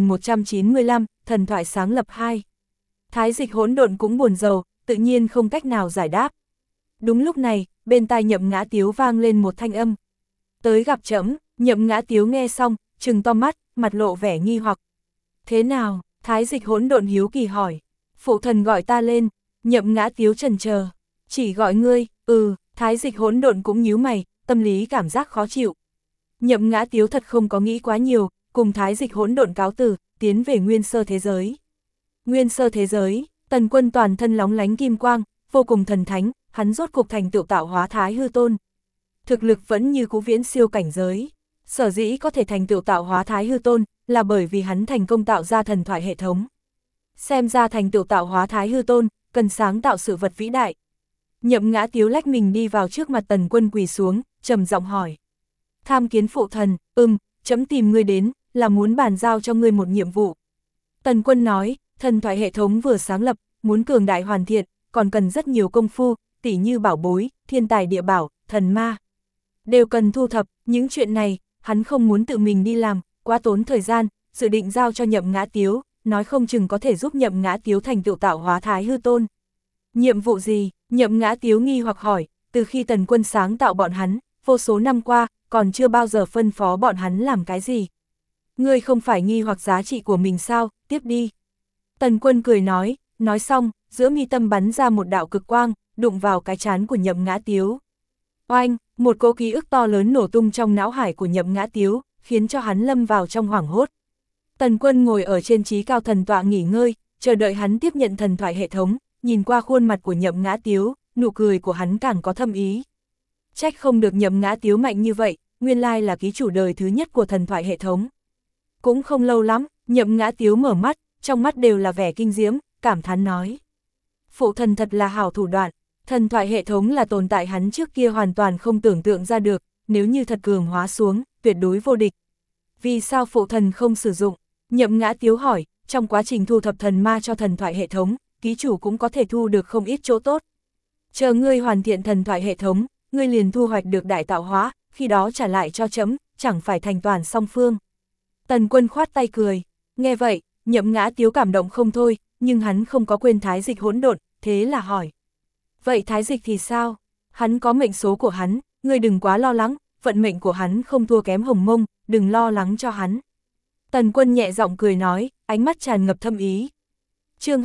2195, thần thoại sáng lập 2. Thái dịch hỗn độn cũng buồn rầu, tự nhiên không cách nào giải đáp. Đúng lúc này, bên tai Nhậm Ngã Tiếu vang lên một thanh âm. Tới gặp trẫm. Nhậm Ngã Tiếu nghe xong, trừng to mắt, mặt lộ vẻ nghi hoặc. Thế nào? Thái dịch hỗn độn hiếu kỳ hỏi. Phụ thần gọi ta lên. Nhậm Ngã Tiếu chần chờ. Chỉ gọi ngươi. Thái dịch hỗn độn cũng nhíu mày, tâm lý cảm giác khó chịu. Nhậm Ngã Tiếu thật không có nghĩ quá nhiều, cùng thái dịch hỗn độn cáo từ, tiến về nguyên sơ thế giới. Nguyên sơ thế giới, Tần Quân toàn thân lóng lánh kim quang, vô cùng thần thánh, hắn rốt cục thành tựu tạo hóa thái hư tôn. Thực lực vẫn như cũ viễn siêu cảnh giới. Sở dĩ có thể thành tựu tạo hóa thái hư tôn, là bởi vì hắn thành công tạo ra thần thoại hệ thống. Xem ra thành tựu tạo hóa thái hư tôn, cần sáng tạo sự vật vĩ đại. Nhậm Ngã Tiếu lách mình đi vào trước mặt Tần Quân quỳ xuống, trầm giọng hỏi. Tham kiến phụ thần, trẫm tìm ngươi đến, là muốn bàn giao cho ngươi một nhiệm vụ. Tần Quân nói, thần thoại hệ thống vừa sáng lập, muốn cường đại hoàn thiện, còn cần rất nhiều công phu, tỉ như bảo bối, thiên tài địa bảo, thần ma. Đều cần thu thập, những chuyện này, hắn không muốn tự mình đi làm, quá tốn thời gian, dự định giao cho Nhậm Ngã Tiếu, nói không chừng có thể giúp Nhậm Ngã Tiếu thành tựu tạo hóa thái hư tôn. Nhiệm vụ gì? Nhậm Ngã Tiếu nghi hoặc hỏi, từ khi Tần Quân sáng tạo bọn hắn, vô số năm qua, còn chưa bao giờ phân phó bọn hắn làm cái gì. Ngươi không phải nghi hoặc giá trị của mình sao, tiếp đi. Tần Quân cười nói xong, giữa mi tâm bắn ra một đạo cực quang, đụng vào cái trán của Nhậm Ngã Tiếu. Oanh, một cỗ ký ức to lớn nổ tung trong não hải của Nhậm Ngã Tiếu, khiến cho hắn lâm vào trong hoảng hốt. Tần Quân ngồi ở trên trí cao thần tọa nghỉ ngơi, chờ đợi hắn tiếp nhận thần thoại hệ thống, nhìn qua khuôn mặt của Nhậm Ngã Tiếu, nụ cười của hắn càng có thâm ý. Trách không được Nhậm Ngã Tiếu mạnh như vậy, nguyên lai là ký chủ đời thứ nhất của thần thoại hệ thống. Cũng không lâu lắm, Nhậm Ngã Tiếu mở mắt, trong mắt đều là vẻ kinh diễm, cảm thán nói. Phụ thần thật là hảo thủ đoạn, thần thoại hệ thống là tồn tại hắn trước kia hoàn toàn không tưởng tượng ra được, nếu như thật cường hóa xuống, tuyệt đối vô địch. Vì sao phụ thần không sử dụng? Nhậm Ngã Tiếu hỏi, trong quá trình thu thập thần ma cho thần thoại hệ thống, ký chủ cũng có thể thu được không ít chỗ tốt. Chờ ngươi hoàn thiện thần thoại hệ thống, ngươi liền thu hoạch được đại tạo hóa, khi đó trả lại cho trẫm, chẳng phải thành toàn song phương. Tần Quân khoát tay cười, nghe vậy, Nhậm Ngã Tiếu cảm động không thôi, nhưng hắn không có quên thái dịch hỗn độn, thế là hỏi. Vậy thái dịch thì sao? Hắn có mệnh số của hắn, ngươi đừng quá lo lắng, vận mệnh của hắn không thua kém Hồng Mông, đừng lo lắng cho hắn. Tần Quân nhẹ giọng cười nói, ánh mắt tràn ngập thâm ý. Chương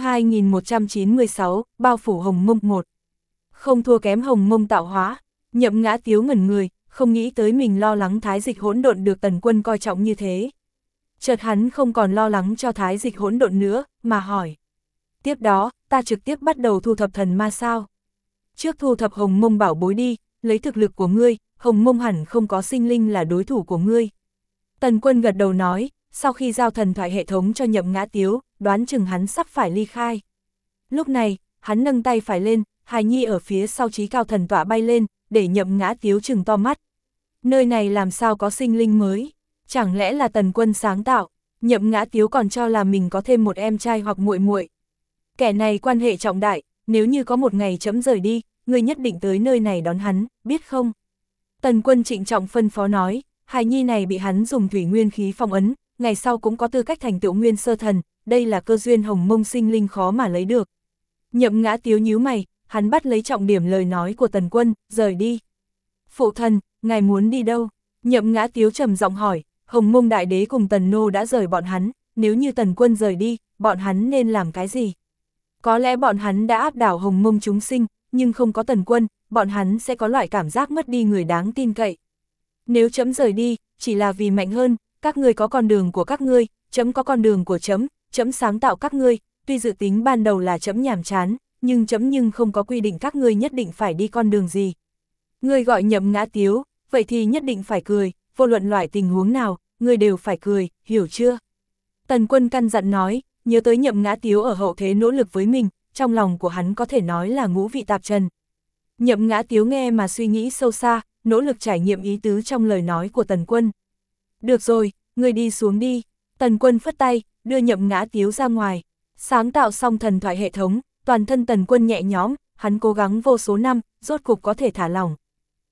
2196, bao phủ Hồng Mông 1. Không thua kém Hồng Mông tạo hóa. Nhậm Ngã Tiếu ngẩn người, không nghĩ tới mình lo lắng thái dịch hỗn độn được Tần Quân coi trọng như thế. Chợt hắn không còn lo lắng cho thái dịch hỗn độn nữa, mà hỏi. Tiếp đó, ta trực tiếp bắt đầu thu thập thần ma sao? Trước thu thập Hồng Mông bảo bối đi, lấy thực lực của ngươi, Hồng Mông hẳn không có sinh linh là đối thủ của ngươi. Tần Quân gật đầu nói, sau khi giao thần thoại hệ thống cho Nhậm Ngã Tiếu, đoán chừng hắn sắp phải ly khai. Lúc này, hắn nâng tay phải lên, hài nhi ở phía sau trí cao thần tọa bay lên, để Nhậm Ngã Tiếu trừng to mắt. Nơi này làm sao có sinh linh mới? Chẳng lẽ là Tần Quân sáng tạo? Nhậm Ngã Tiếu còn cho là mình có thêm một em trai hoặc muội muội. Kẻ này quan hệ trọng đại, nếu như có một ngày chấm rời đi, ngươi nhất định tới nơi này đón hắn, biết không? Tần Quân trịnh trọng phân phó nói, hài nhi này bị hắn dùng thủy nguyên khí phong ấn, ngày sau cũng có tư cách thành tựu nguyên sơ thần, đây là cơ duyên Hồng Mông sinh linh khó mà lấy được. Nhậm Ngã Tiếu nhíu mày, hắn bắt lấy trọng điểm lời nói của Tần Quân, rời đi. Phụ thần, ngài muốn đi đâu? Nhậm Ngã Tiếu trầm giọng hỏi, Hồng Mông đại đế cùng Tần Nô đã rời bọn hắn, nếu như Tần Quân rời đi, bọn hắn nên làm cái gì? Có lẽ bọn hắn đã áp đảo Hồng Mông chúng sinh, nhưng không có Tần Quân, bọn hắn sẽ có loại cảm giác mất đi người đáng tin cậy. Nếu chấm rời đi, chỉ là vì mạnh hơn, các ngươi có con đường của các ngươi, chấm có con đường của chấm sáng tạo các ngươi, tuy dự tính ban đầu là chấm nhàm chán, nhưng chấm không có quy định các ngươi nhất định phải đi con đường gì. Ngươi gọi Nhậm Ngã Tiếu, vậy thì nhất định phải cười, vô luận loại tình huống nào, ngươi đều phải cười, hiểu chưa? Tần Quân căn dặn nói, nhớ tới Nhậm Ngã Tiếu ở hậu thế nỗ lực với mình, trong lòng của hắn có thể nói là ngũ vị tạp trần. Nhậm Ngã Tiếu nghe mà suy nghĩ sâu xa, nỗ lực trải nghiệm ý tứ trong lời nói của Tần Quân. Được rồi, ngươi đi xuống đi. Tần Quân phất tay, đưa Nhậm Ngã Tiếu ra ngoài. Sáng tạo xong thần thoại hệ thống, toàn thân Tần Quân nhẹ nhõm, hắn cố gắng vô số năm, rốt cục có thể thả lỏng.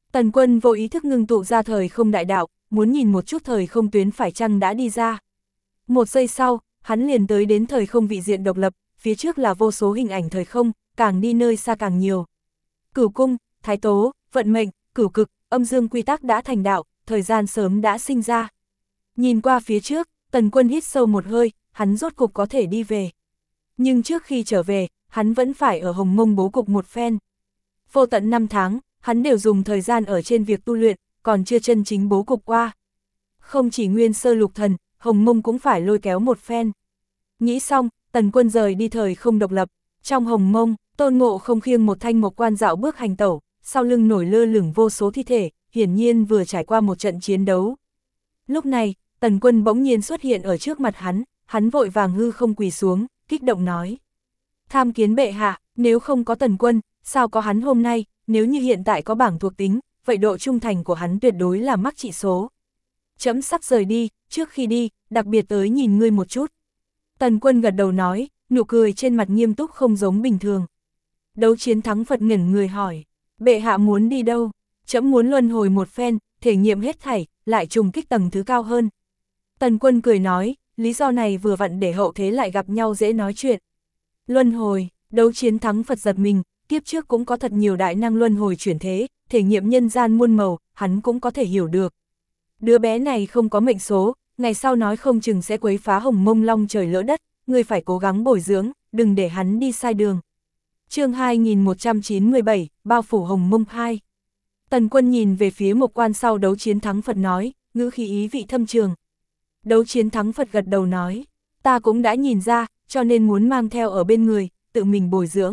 Tần Quân vô ý thức ngưng tụ ra thời không đại đạo, muốn nhìn một chút thời không tuyến phải chăng đã đi ra. Một giây sau, hắn liền tới đến thời không vị diện độc lập, phía trước là vô số hình ảnh thời không, càng đi nơi xa càng nhiều. Cửu cung, thái tố, vận mệnh, cửu cực, âm dương quy tắc đã thành đạo, thời gian sớm đã sinh ra. Nhìn qua phía trước, Tần Quân hít sâu một hơi, hắn rốt cục có thể đi về. Nhưng trước khi trở về, hắn vẫn phải ở Hồng Mông bố cục một phen. Vô tận 5 tháng, hắn đều dùng thời gian ở trên việc tu luyện, còn chưa chân chính bố cục qua. Không chỉ Nguyên Sơ Lục Thần, Hồng Mông cũng phải lôi kéo một phen. Nghĩ xong, Tần Quân rời đi thời không độc lập. Trong Hồng Mông, Tôn Ngộ Không khiêng một thanh mộc quan dạo bước hành tẩu, sau lưng nổi lơ lửng vô số thi thể, hiển nhiên vừa trải qua một trận chiến đấu. Lúc này, Tần Quân bỗng nhiên xuất hiện ở trước mặt hắn vội vàng hư không quỳ xuống, kích động nói. Tham kiến bệ hạ, nếu không có Tần Quân, sao có hắn hôm nay, nếu như hiện tại có bảng thuộc tính, vậy độ trung thành của hắn tuyệt đối là mắc trị số. Chấm sắp rời đi, trước khi đi, đặc biệt tới nhìn ngươi một chút. Tần Quân gật đầu nói, nụ cười trên mặt nghiêm túc không giống bình thường. Đấu chiến thắng Phật ngẩn người hỏi, bệ hạ muốn đi đâu? Chấm muốn luân hồi một phen, thể nghiệm hết thảy, lại trùng kích tầng thứ cao hơn. Tần Quân cười nói, lý do này vừa vặn để hậu thế lại gặp nhau dễ nói chuyện. Luân hồi, đấu chiến thắng Phật giật mình, kiếp trước cũng có thật nhiều đại năng luân hồi chuyển thế, thể nghiệm nhân gian muôn màu, hắn cũng có thể hiểu được. Đứa bé này không có mệnh số, ngày sau nói không chừng sẽ quấy phá Hồng Mông long trời lỡ đất, ngươi phải cố gắng bồi dưỡng, đừng để hắn đi sai đường. Chương 2197, bao phủ Hồng Mông 2. Tần Quân nhìn về phía Mộc Quan sau đấu chiến thắng Phật nói, ngữ khí ý vị thâm trường. Đấu chiến thắng Phật gật đầu nói, ta cũng đã nhìn ra, cho nên muốn mang theo ở bên người, tự mình bồi dưỡng.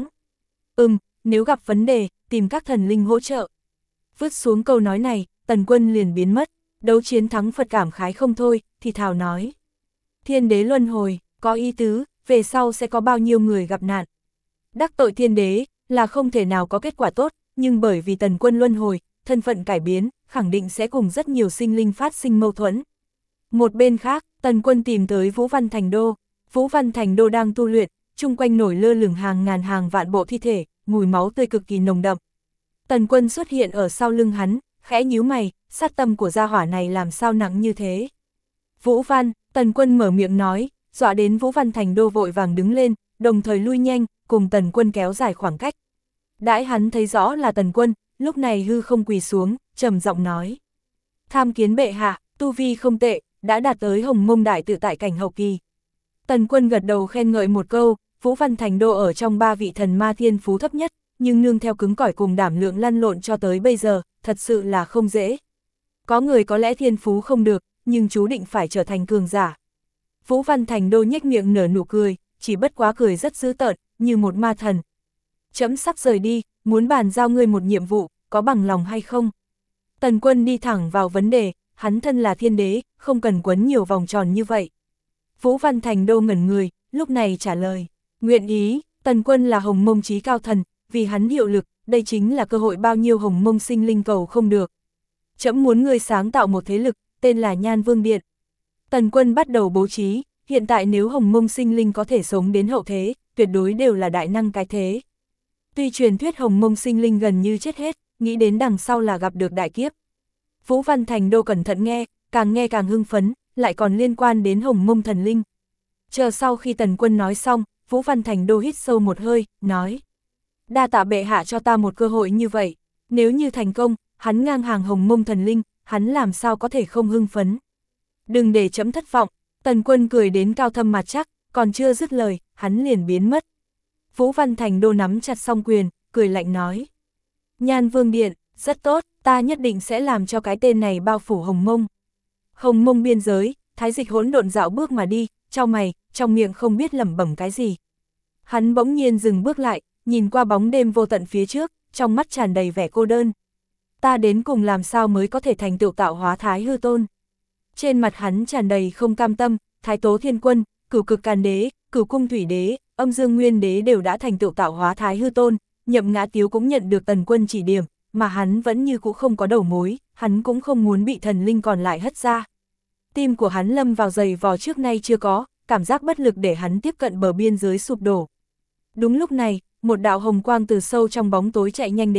Nếu gặp vấn đề, tìm các thần linh hỗ trợ. Vứt xuống câu nói này, Tần Quân liền biến mất, đấu chiến thắng Phật cảm khái không thôi, thì thào nói. Thiên đế luân hồi, có ý tứ, về sau sẽ có bao nhiêu người gặp nạn. Đắc tội thiên đế, là không thể nào có kết quả tốt, nhưng bởi vì Tần Quân luân hồi, thân phận cải biến, khẳng định sẽ cùng rất nhiều sinh linh phát sinh mâu thuẫn. Một bên khác, Tần Quân tìm tới Vũ Văn Thành Đô. Vũ Văn Thành Đô đang tu luyện, chung quanh nổi lơ lửng hàng ngàn hàng vạn bộ thi thể, mùi máu tươi cực kỳ nồng đậm. Tần Quân xuất hiện ở sau lưng hắn, khẽ nhíu mày, sát tâm của gia hỏa này làm sao nặng như thế. Vũ Văn, Tần Quân mở miệng nói, dọa đến Vũ Văn Thành Đô vội vàng đứng lên, đồng thời lui nhanh, cùng Tần Quân kéo dài khoảng cách. Đãi hắn thấy rõ là Tần Quân, lúc này hư không quỳ xuống, trầm giọng nói. Tham kiến bệ hạ, tu vi không tệ, đã đạt tới Hồng Mông đại tự tại cảnh hậu kỳ. Tần Quân gật đầu khen ngợi một câu, Vũ Văn Thành Đô ở trong 3 vị thần ma thiên phú thấp nhất, nhưng nương theo cứng cỏi cùng đảm lượng lăn lộn cho tới bây giờ, thật sự là không dễ. Có người có lẽ thiên phú không được, nhưng chú định phải trở thành cường giả. Vũ Văn Thành Đô nhếch miệng nở nụ cười, chỉ bất quá cười rất dữ tợn, như một ma thần. Chấm sắp rời đi, muốn bàn giao ngươi một nhiệm vụ, có bằng lòng hay không? Tần Quân đi thẳng vào vấn đề, hắn thân là thiên đế, không cần quấn nhiều vòng tròn như vậy. Vũ Văn Thành Đô ngẩn người, lúc này trả lời, nguyện ý. Tần Quân là Hồng Mông chí cao thần, vì hắn hiệu lực, đây chính là cơ hội bao nhiêu Hồng Mông sinh linh cầu không được. Chấm muốn ngươi sáng tạo một thế lực, tên là Nhan Vương Điện. Tần Quân bắt đầu bố trí, hiện tại nếu Hồng Mông sinh linh có thể sống đến hậu thế, tuyệt đối đều là đại năng cái thế. Tuy truyền thuyết Hồng Mông sinh linh gần như chết hết, nghĩ đến đằng sau là gặp được đại kiếp. Vũ Văn Thành Đô cẩn thận nghe càng hưng phấn, lại còn liên quan đến Hồng Mông thần linh. Chờ sau khi Tần Quân nói xong, Vũ Văn Thành Đô hít sâu một hơi, nói. Đa tạ bệ hạ cho ta một cơ hội như vậy, nếu như thành công, hắn ngang hàng Hồng Mông thần linh, hắn làm sao có thể không hưng phấn. Đừng để chấm thất vọng. Tần Quân cười đến cao thâm mặt chắc, còn chưa dứt lời, hắn liền biến mất. Vũ Văn Thành Đô nắm chặt song quyền, cười lạnh nói. Nhan Vương Điện, rất tốt, ta nhất định sẽ làm cho cái tên này bao phủ Hồng Mông. Hồng Mông biên giới, Thái Dịch hỗn độn dạo bước mà đi, chau mày, trong miệng không biết lẩm bẩm cái gì. Hắn bỗng nhiên dừng bước lại, nhìn qua bóng đêm vô tận phía trước, trong mắt tràn đầy vẻ cô đơn. Ta đến cùng làm sao mới có thể thành tựu tạo hóa Thái Hư Tôn. Trên mặt hắn tràn đầy không cam tâm, Thái Tố Thiên Quân, Cửu Cực Càn Đế, Cửu Cung Thủy Đế, Âm Dương Nguyên Đế đều đã thành tựu tạo hóa Thái Hư Tôn, Nhậm Ngã Tiếu cũng nhận được Tần Quân chỉ điểm, mà hắn vẫn như cũ không có đầu mối, hắn cũng không muốn bị thần linh còn lại hất ra. Tim của hắn lâm vào giày vò trước nay chưa có, cảm giác bất lực để hắn tiếp cận bờ biên giới sụp đổ. Đúng lúc này, một đạo hồng quang từ sâu trong bóng tối chạy nhanh đến,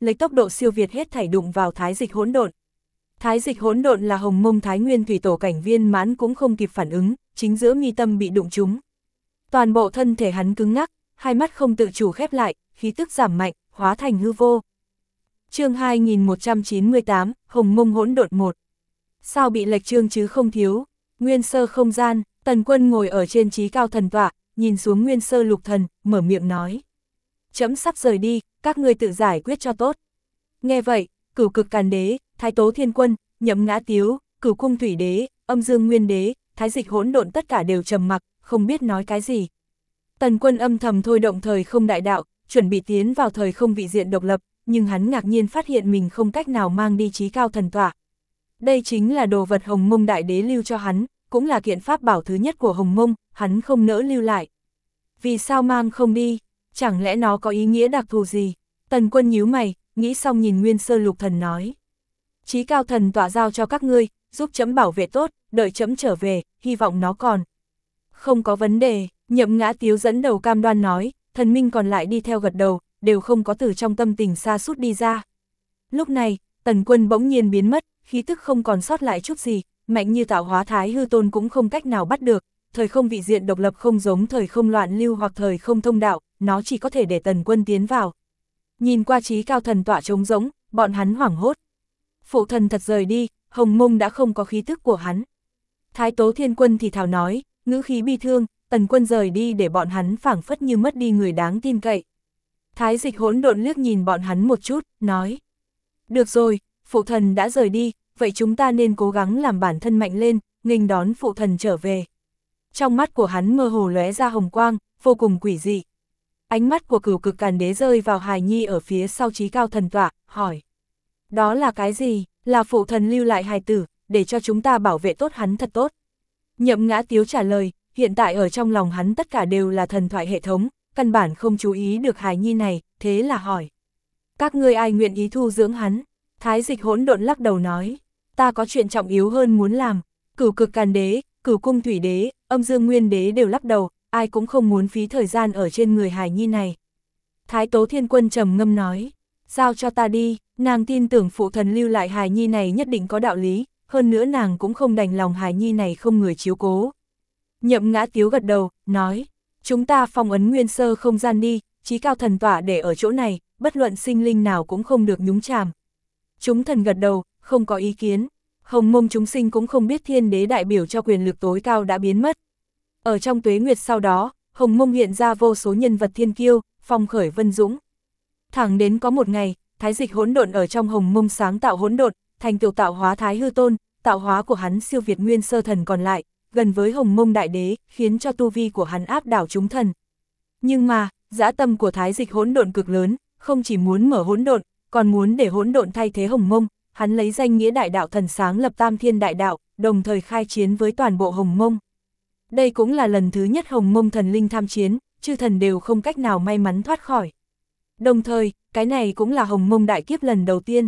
lấy tốc độ siêu việt hết thảy đụng vào thái dịch hỗn độn. Thái dịch hỗn độn là Hồng Mông Thái Nguyên thủy tổ cảnh viên mãn cũng không kịp phản ứng, chính giữa mi tâm bị đụng trúng. Toàn bộ thân thể hắn cứng ngắc, hai mắt không tự chủ khép lại, khí tức giảm mạnh, hóa thành hư vô. Chương 2198, Hồng Mông hỗn độn 1. Sao bị lệch chương chứ không thiếu? Nguyên sơ không gian, Tần Quân ngồi ở trên chí cao thần tọa, nhìn xuống Nguyên sơ lục thần, mở miệng nói: "Trẫm sắp rời đi, các ngươi tự giải quyết cho tốt." Nghe vậy, Cửu Cực Càn Đế, Thái Tố Thiên Quân, Nhậm Ngã Tiếu, Cửu Cung Thủy Đế, Âm Dương Nguyên Đế, Thái Dịch Hỗn Độn tất cả đều trầm mặc, không biết nói cái gì. Tần Quân âm thầm thôi động thời không đại đạo, chuẩn bị tiến vào thời không vị diện độc lập, nhưng hắn ngạc nhiên phát hiện mình không cách nào mang đi chí cao thần tọa. Đây chính là đồ vật Hồng Mông Đại Đế lưu cho hắn, cũng là kiện pháp bảo thứ nhất của Hồng Mông, hắn không nỡ lưu lại. Vì sao mang không đi? Chẳng lẽ nó có ý nghĩa đặc thù gì? Tần Quân nhíu mày, nghĩ xong nhìn Nguyên sơ lục thần nói: "Chí cao thần tọa giao cho các ngươi, giúp trẫm bảo vệ tốt, đợi trẫm trở về, hy vọng nó còn." "Không có vấn đề." Nhậm Ngã Tiếu dẫn đầu cam đoan nói, thần minh còn lại đi theo gật đầu, đều không có từ trong tâm tình xa sút đi ra. Lúc này, Tần Quân bỗng nhiên biến mất, khí tức không còn sót lại chút gì, mạnh như tạo hóa thái hư tôn cũng không cách nào bắt được, thời không vị diện độc lập không giống thời không loạn lưu hoặc thời không thông đạo, nó chỉ có thể để Tần Quân tiến vào. Nhìn qua chí cao thần tọa trống rỗng, bọn hắn hoảng hốt. Phụ thần thật rời đi, Hồng Mông đã không có khí tức của hắn. Thái Tố Thiên Quân thì thào nói, ngữ khí bi thương, Tần Quân rời đi để bọn hắn phảng phất như mất đi người đáng tin cậy. Thái Dịch Hỗn Độn liếc nhìn bọn hắn một chút, nói: "Được rồi, phụ thần đã rời đi, vậy chúng ta nên cố gắng làm bản thân mạnh lên, nghênh đón phụ thần trở về." Trong mắt của hắn mơ hồ lóe ra hồng quang, vô cùng quỷ dị. Ánh mắt của Cửu Cực Càn Đế rơi vào hài nhi ở phía sau chí cao thần tọa, hỏi: "Đó là cái gì?" "Là phụ thần lưu lại hài tử, để cho chúng ta bảo vệ tốt hắn thật tốt." Nhậm Ngã Tiếu trả lời, hiện tại ở trong lòng hắn tất cả đều là thần thoại hệ thống, căn bản không chú ý được hài nhi này, thế là hỏi: "Các ngươi ai nguyện ý thu dưỡng hắn?" Thái Dịch Hỗn Độn lắc đầu nói: "Ta có chuyện trọng yếu hơn muốn làm." Cửu Cực Càn Đế, Cửu Cung Thủy Đế, Âm Dương Nguyên Đế đều lắc đầu, ai cũng không muốn phí thời gian ở trên người hài nhi này. Thái Tố Thiên Quân trầm ngâm nói: "Giao cho ta đi." Nàng tin tưởng phụ thần lưu lại hài nhi này nhất định có đạo lý, hơn nữa nàng cũng không đành lòng hài nhi này không người chiếu cố. Nhậm Ngã Tiếu gật đầu, nói: "Chúng ta phong ấn nguyên sơ không gian đi, chí cao thần tọa để ở chỗ này, bất luận sinh linh nào cũng không được nhúng chàm." Chúng thần gật đầu, không có ý kiến. Hồng Mông chúng sinh cũng không biết thiên đế đại biểu cho quyền lực tối cao đã biến mất. Ở trong tuế nguyệt sau đó, Hồng Mông hiện ra vô số nhân vật thiên kiêu, phong khởi vân dũng. Thẳng đến có một ngày, Thái Dịch Hỗn Độn ở trong Hồng Mông sáng tạo hỗn độn, thành tựu tạo hóa thái hư tôn, tạo hóa của hắn siêu việt nguyên sơ thần còn lại, gần với Hồng Mông Đại Đế, khiến cho tu vi của hắn áp đảo chúng thần. Nhưng mà, dã tâm của Thái Dịch Hỗn Độn cực lớn, không chỉ muốn mở hỗn độn, còn muốn để hỗn độn thay thế Hồng Mông, hắn lấy danh nghĩa đại đạo thần sáng lập Tam Thiên Đại Đạo, đồng thời khai chiến với toàn bộ Hồng Mông. Đây cũng là lần thứ nhất Hồng Mông thần linh tham chiến, chư thần đều không cách nào may mắn thoát khỏi. Đồng thời, cái này cũng là Hồng Mông đại kiếp lần đầu tiên.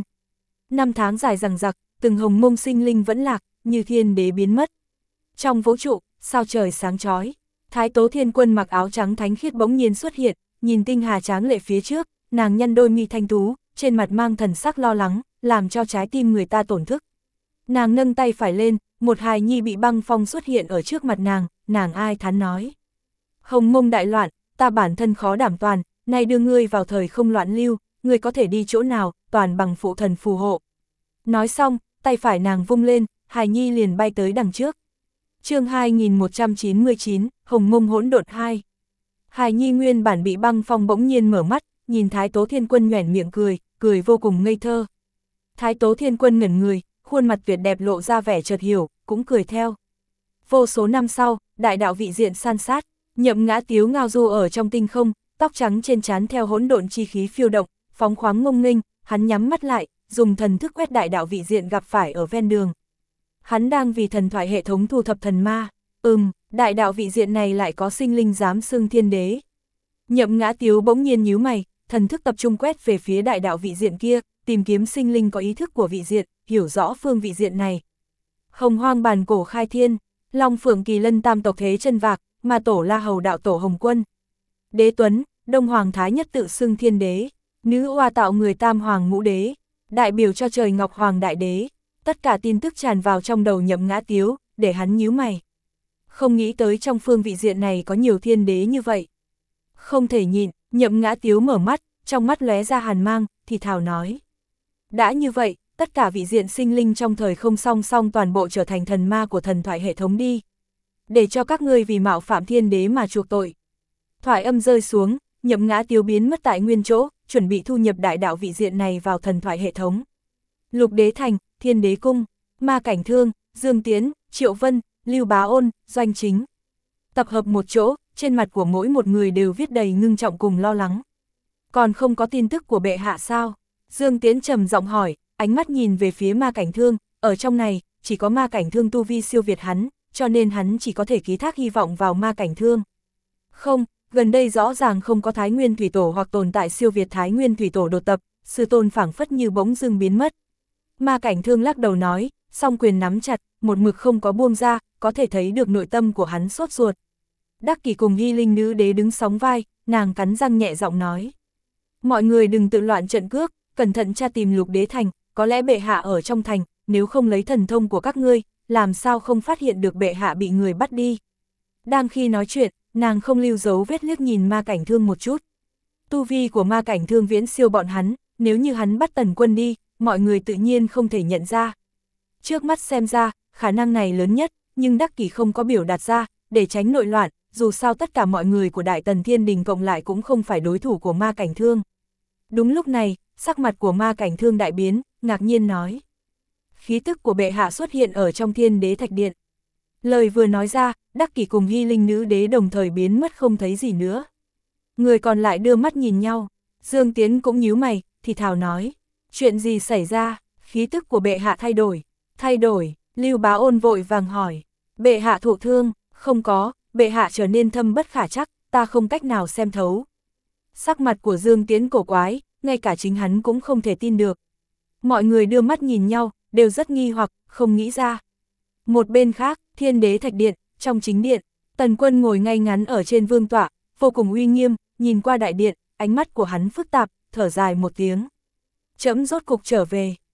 5 tháng dài dằng dặc, từng Hồng Mông sinh linh vẫn lạc, như thiên đế biến mất. Trong vũ trụ, sao trời sáng chói, Thái Tố Thiên Quân mặc áo trắng thánh khiết bỗng nhiên xuất hiện, nhìn tinh hà tráng lệ phía trước, nàng nhăn đôi mi thanh tú, trên mặt mang thần sắc lo lắng, làm cho trái tim người ta tổn thức. Nàng nâng tay phải lên, một hài nhi bị băng phong xuất hiện ở trước mặt nàng ai thán nói: "Hồng Mông đại loạn, ta bản thân khó đảm toàn, nay đưa ngươi vào thời không loạn lưu, ngươi có thể đi chỗ nào, toàn bằng phụ thần phù hộ." Nói xong, tay phải nàng vung lên, hài nhi liền bay tới đằng trước. Chương 2199, Hồng Mông hỗn độn 2. Hài nhi nguyên bản bị băng phong bỗng nhiên mở mắt, nhìn Thái Tố Thiên Quân nhoẻn miệng cười vô cùng ngây thơ. Thái Tố Thiên Quân ngẩn người, khuôn mặt tuyệt đẹp lộ ra vẻ chợt hiểu, cũng cười theo. Vô số năm sau, đại đạo vị diện san sát, Nhậm Ngã Tiếu ngao du ở trong tinh không, tóc trắng trên trán theo hỗn độn chi khí phiêu động, phóng khoáng ngông nghênh, hắn nhắm mắt lại, dùng thần thức quét đại đạo vị diện gặp phải ở ven đường. Hắn đang vì thần thoại hệ thống thu thập thần ma. Đại đạo vị diện này lại có sinh linh dám xưng thiên đế. Nhậm Ngã Tiếu bỗng nhiên nhíu mày, thần thức tập trung quét về phía đại đạo vị diện kia, tìm kiếm sinh linh có ý thức của vị diện, hiểu rõ phương vị diện này. Hồng Hoang Bàn Cổ khai thiên, Long Phượng Kỳ Lân tam tộc thế chân vạc, mà tổ La Hầu đạo tổ Hồng Quân. Đế Tuấn, Đông Hoàng Thái Nhất tự xưng thiên đế. Nữ oa tạo người Tam Hoàng Ngũ Đế, đại biểu cho Trời Ngọc Hoàng Đại Đế. Tất cả tin tức tràn vào trong đầu Nhậm Ngã Tiếu, để hắn nhíu mày. Không nghĩ tới trong phương vị diện này có nhiều thiên đế như vậy. Không thể nhịn, Nhậm Ngã Tiếu mở mắt, trong mắt lóe ra hàn mang, thì thào nói. Đã như vậy, tất cả vị diện sinh linh trong thời không song song toàn bộ trở thành thần ma của thần thoại hệ thống đi. Để cho các ngươi vì mạo phạm thiên đế mà chuộc tội. Thoại âm rơi xuống, Nhậm Ngã Tiếu biến mất tại nguyên chỗ, chuẩn bị thu nhập đại đạo vị diện này vào thần thoại hệ thống. Lục Đế Thành, Thiên Đế Cung, Ma Cảnh Thương, Dương Tiến, Triệu Vân, Lưu Bá Ôn, Doanh Chính. Tập hợp một chỗ, trên mặt của mỗi một người đều viết đầy ngưng trọng cùng lo lắng. Còn không có tin tức của bệ hạ sao? Dương Tiến trầm giọng hỏi, ánh mắt nhìn về phía Ma Cảnh Thương, ở trong này, chỉ có Ma Cảnh Thương tu vi siêu việt hắn, cho nên hắn chỉ có thể ký thác hy vọng vào Ma Cảnh Thương. Không, gần đây rõ ràng không có Thái Nguyên Thủy Tổ hoặc tồn tại siêu việt Thái Nguyên Thủy Tổ đột tập, sư tôn phảng phất như bỗng dưng biến mất. Ma Cảnh Thương lắc đầu nói, song quyền nắm chặt, một mực không có buông ra, có thể thấy được nội tâm của hắn sốt ruột. Đắc Kỷ cùng Hy Linh nữ đế đứng sóng vai, nàng cắn răng nhẹ giọng nói. Mọi người đừng tự loạn trận cước, cẩn thận tra tìm Lục Đế Thành, có lẽ bệ hạ ở trong thành, nếu không lấy thần thông của các ngươi, làm sao không phát hiện được bệ hạ bị người bắt đi. Đang khi nói chuyện, nàng không lưu dấu vết liếc nhìn Ma Cảnh Thương một chút. Tu vi của Ma Cảnh Thương viễn siêu bọn hắn, nếu như hắn bắt Tần Quân đi, mọi người tự nhiên không thể nhận ra. Trước mắt xem ra, khả năng này lớn nhất, nhưng Đắc Kỷ không có biểu đạt ra, để tránh nội loạn, dù sao tất cả mọi người của Đại Tần Thiên Đình cộng lại cũng không phải đối thủ của Ma Cảnh Thương. Đúng lúc này, sắc mặt của Ma Cảnh Thương đại biến, ngạc nhiên nói. Khí tức của bệ hạ xuất hiện ở trong Thiên Đế Thạch Điện. Lời vừa nói ra, Đắc Kỷ cùng Hy Linh nữ đế đồng thời biến mất không thấy gì nữa. Người còn lại đưa mắt nhìn nhau, Dương Tiến cũng nhíu mày, thì thào nói. Chuyện gì xảy ra, khí tức của bệ hạ thay đổi, Lưu Bá Ôn vội vàng hỏi. Bệ hạ thụ thương, không có, bệ hạ trở nên thâm bất khả trắc, ta không cách nào xem thấu. Sắc mặt của Dương Tiến cổ quái, ngay cả chính hắn cũng không thể tin được. Mọi người đưa mắt nhìn nhau, đều rất nghi hoặc, không nghĩ ra. Một bên khác, Thiên Đế Thạch Điện, trong chính điện, Tần Quân ngồi ngay ngắn ở trên vương tọa, vô cùng uy nghiêm, nhìn qua đại điện, ánh mắt của hắn phức tạp, thở dài một tiếng. Trẫm rốt cục trở về.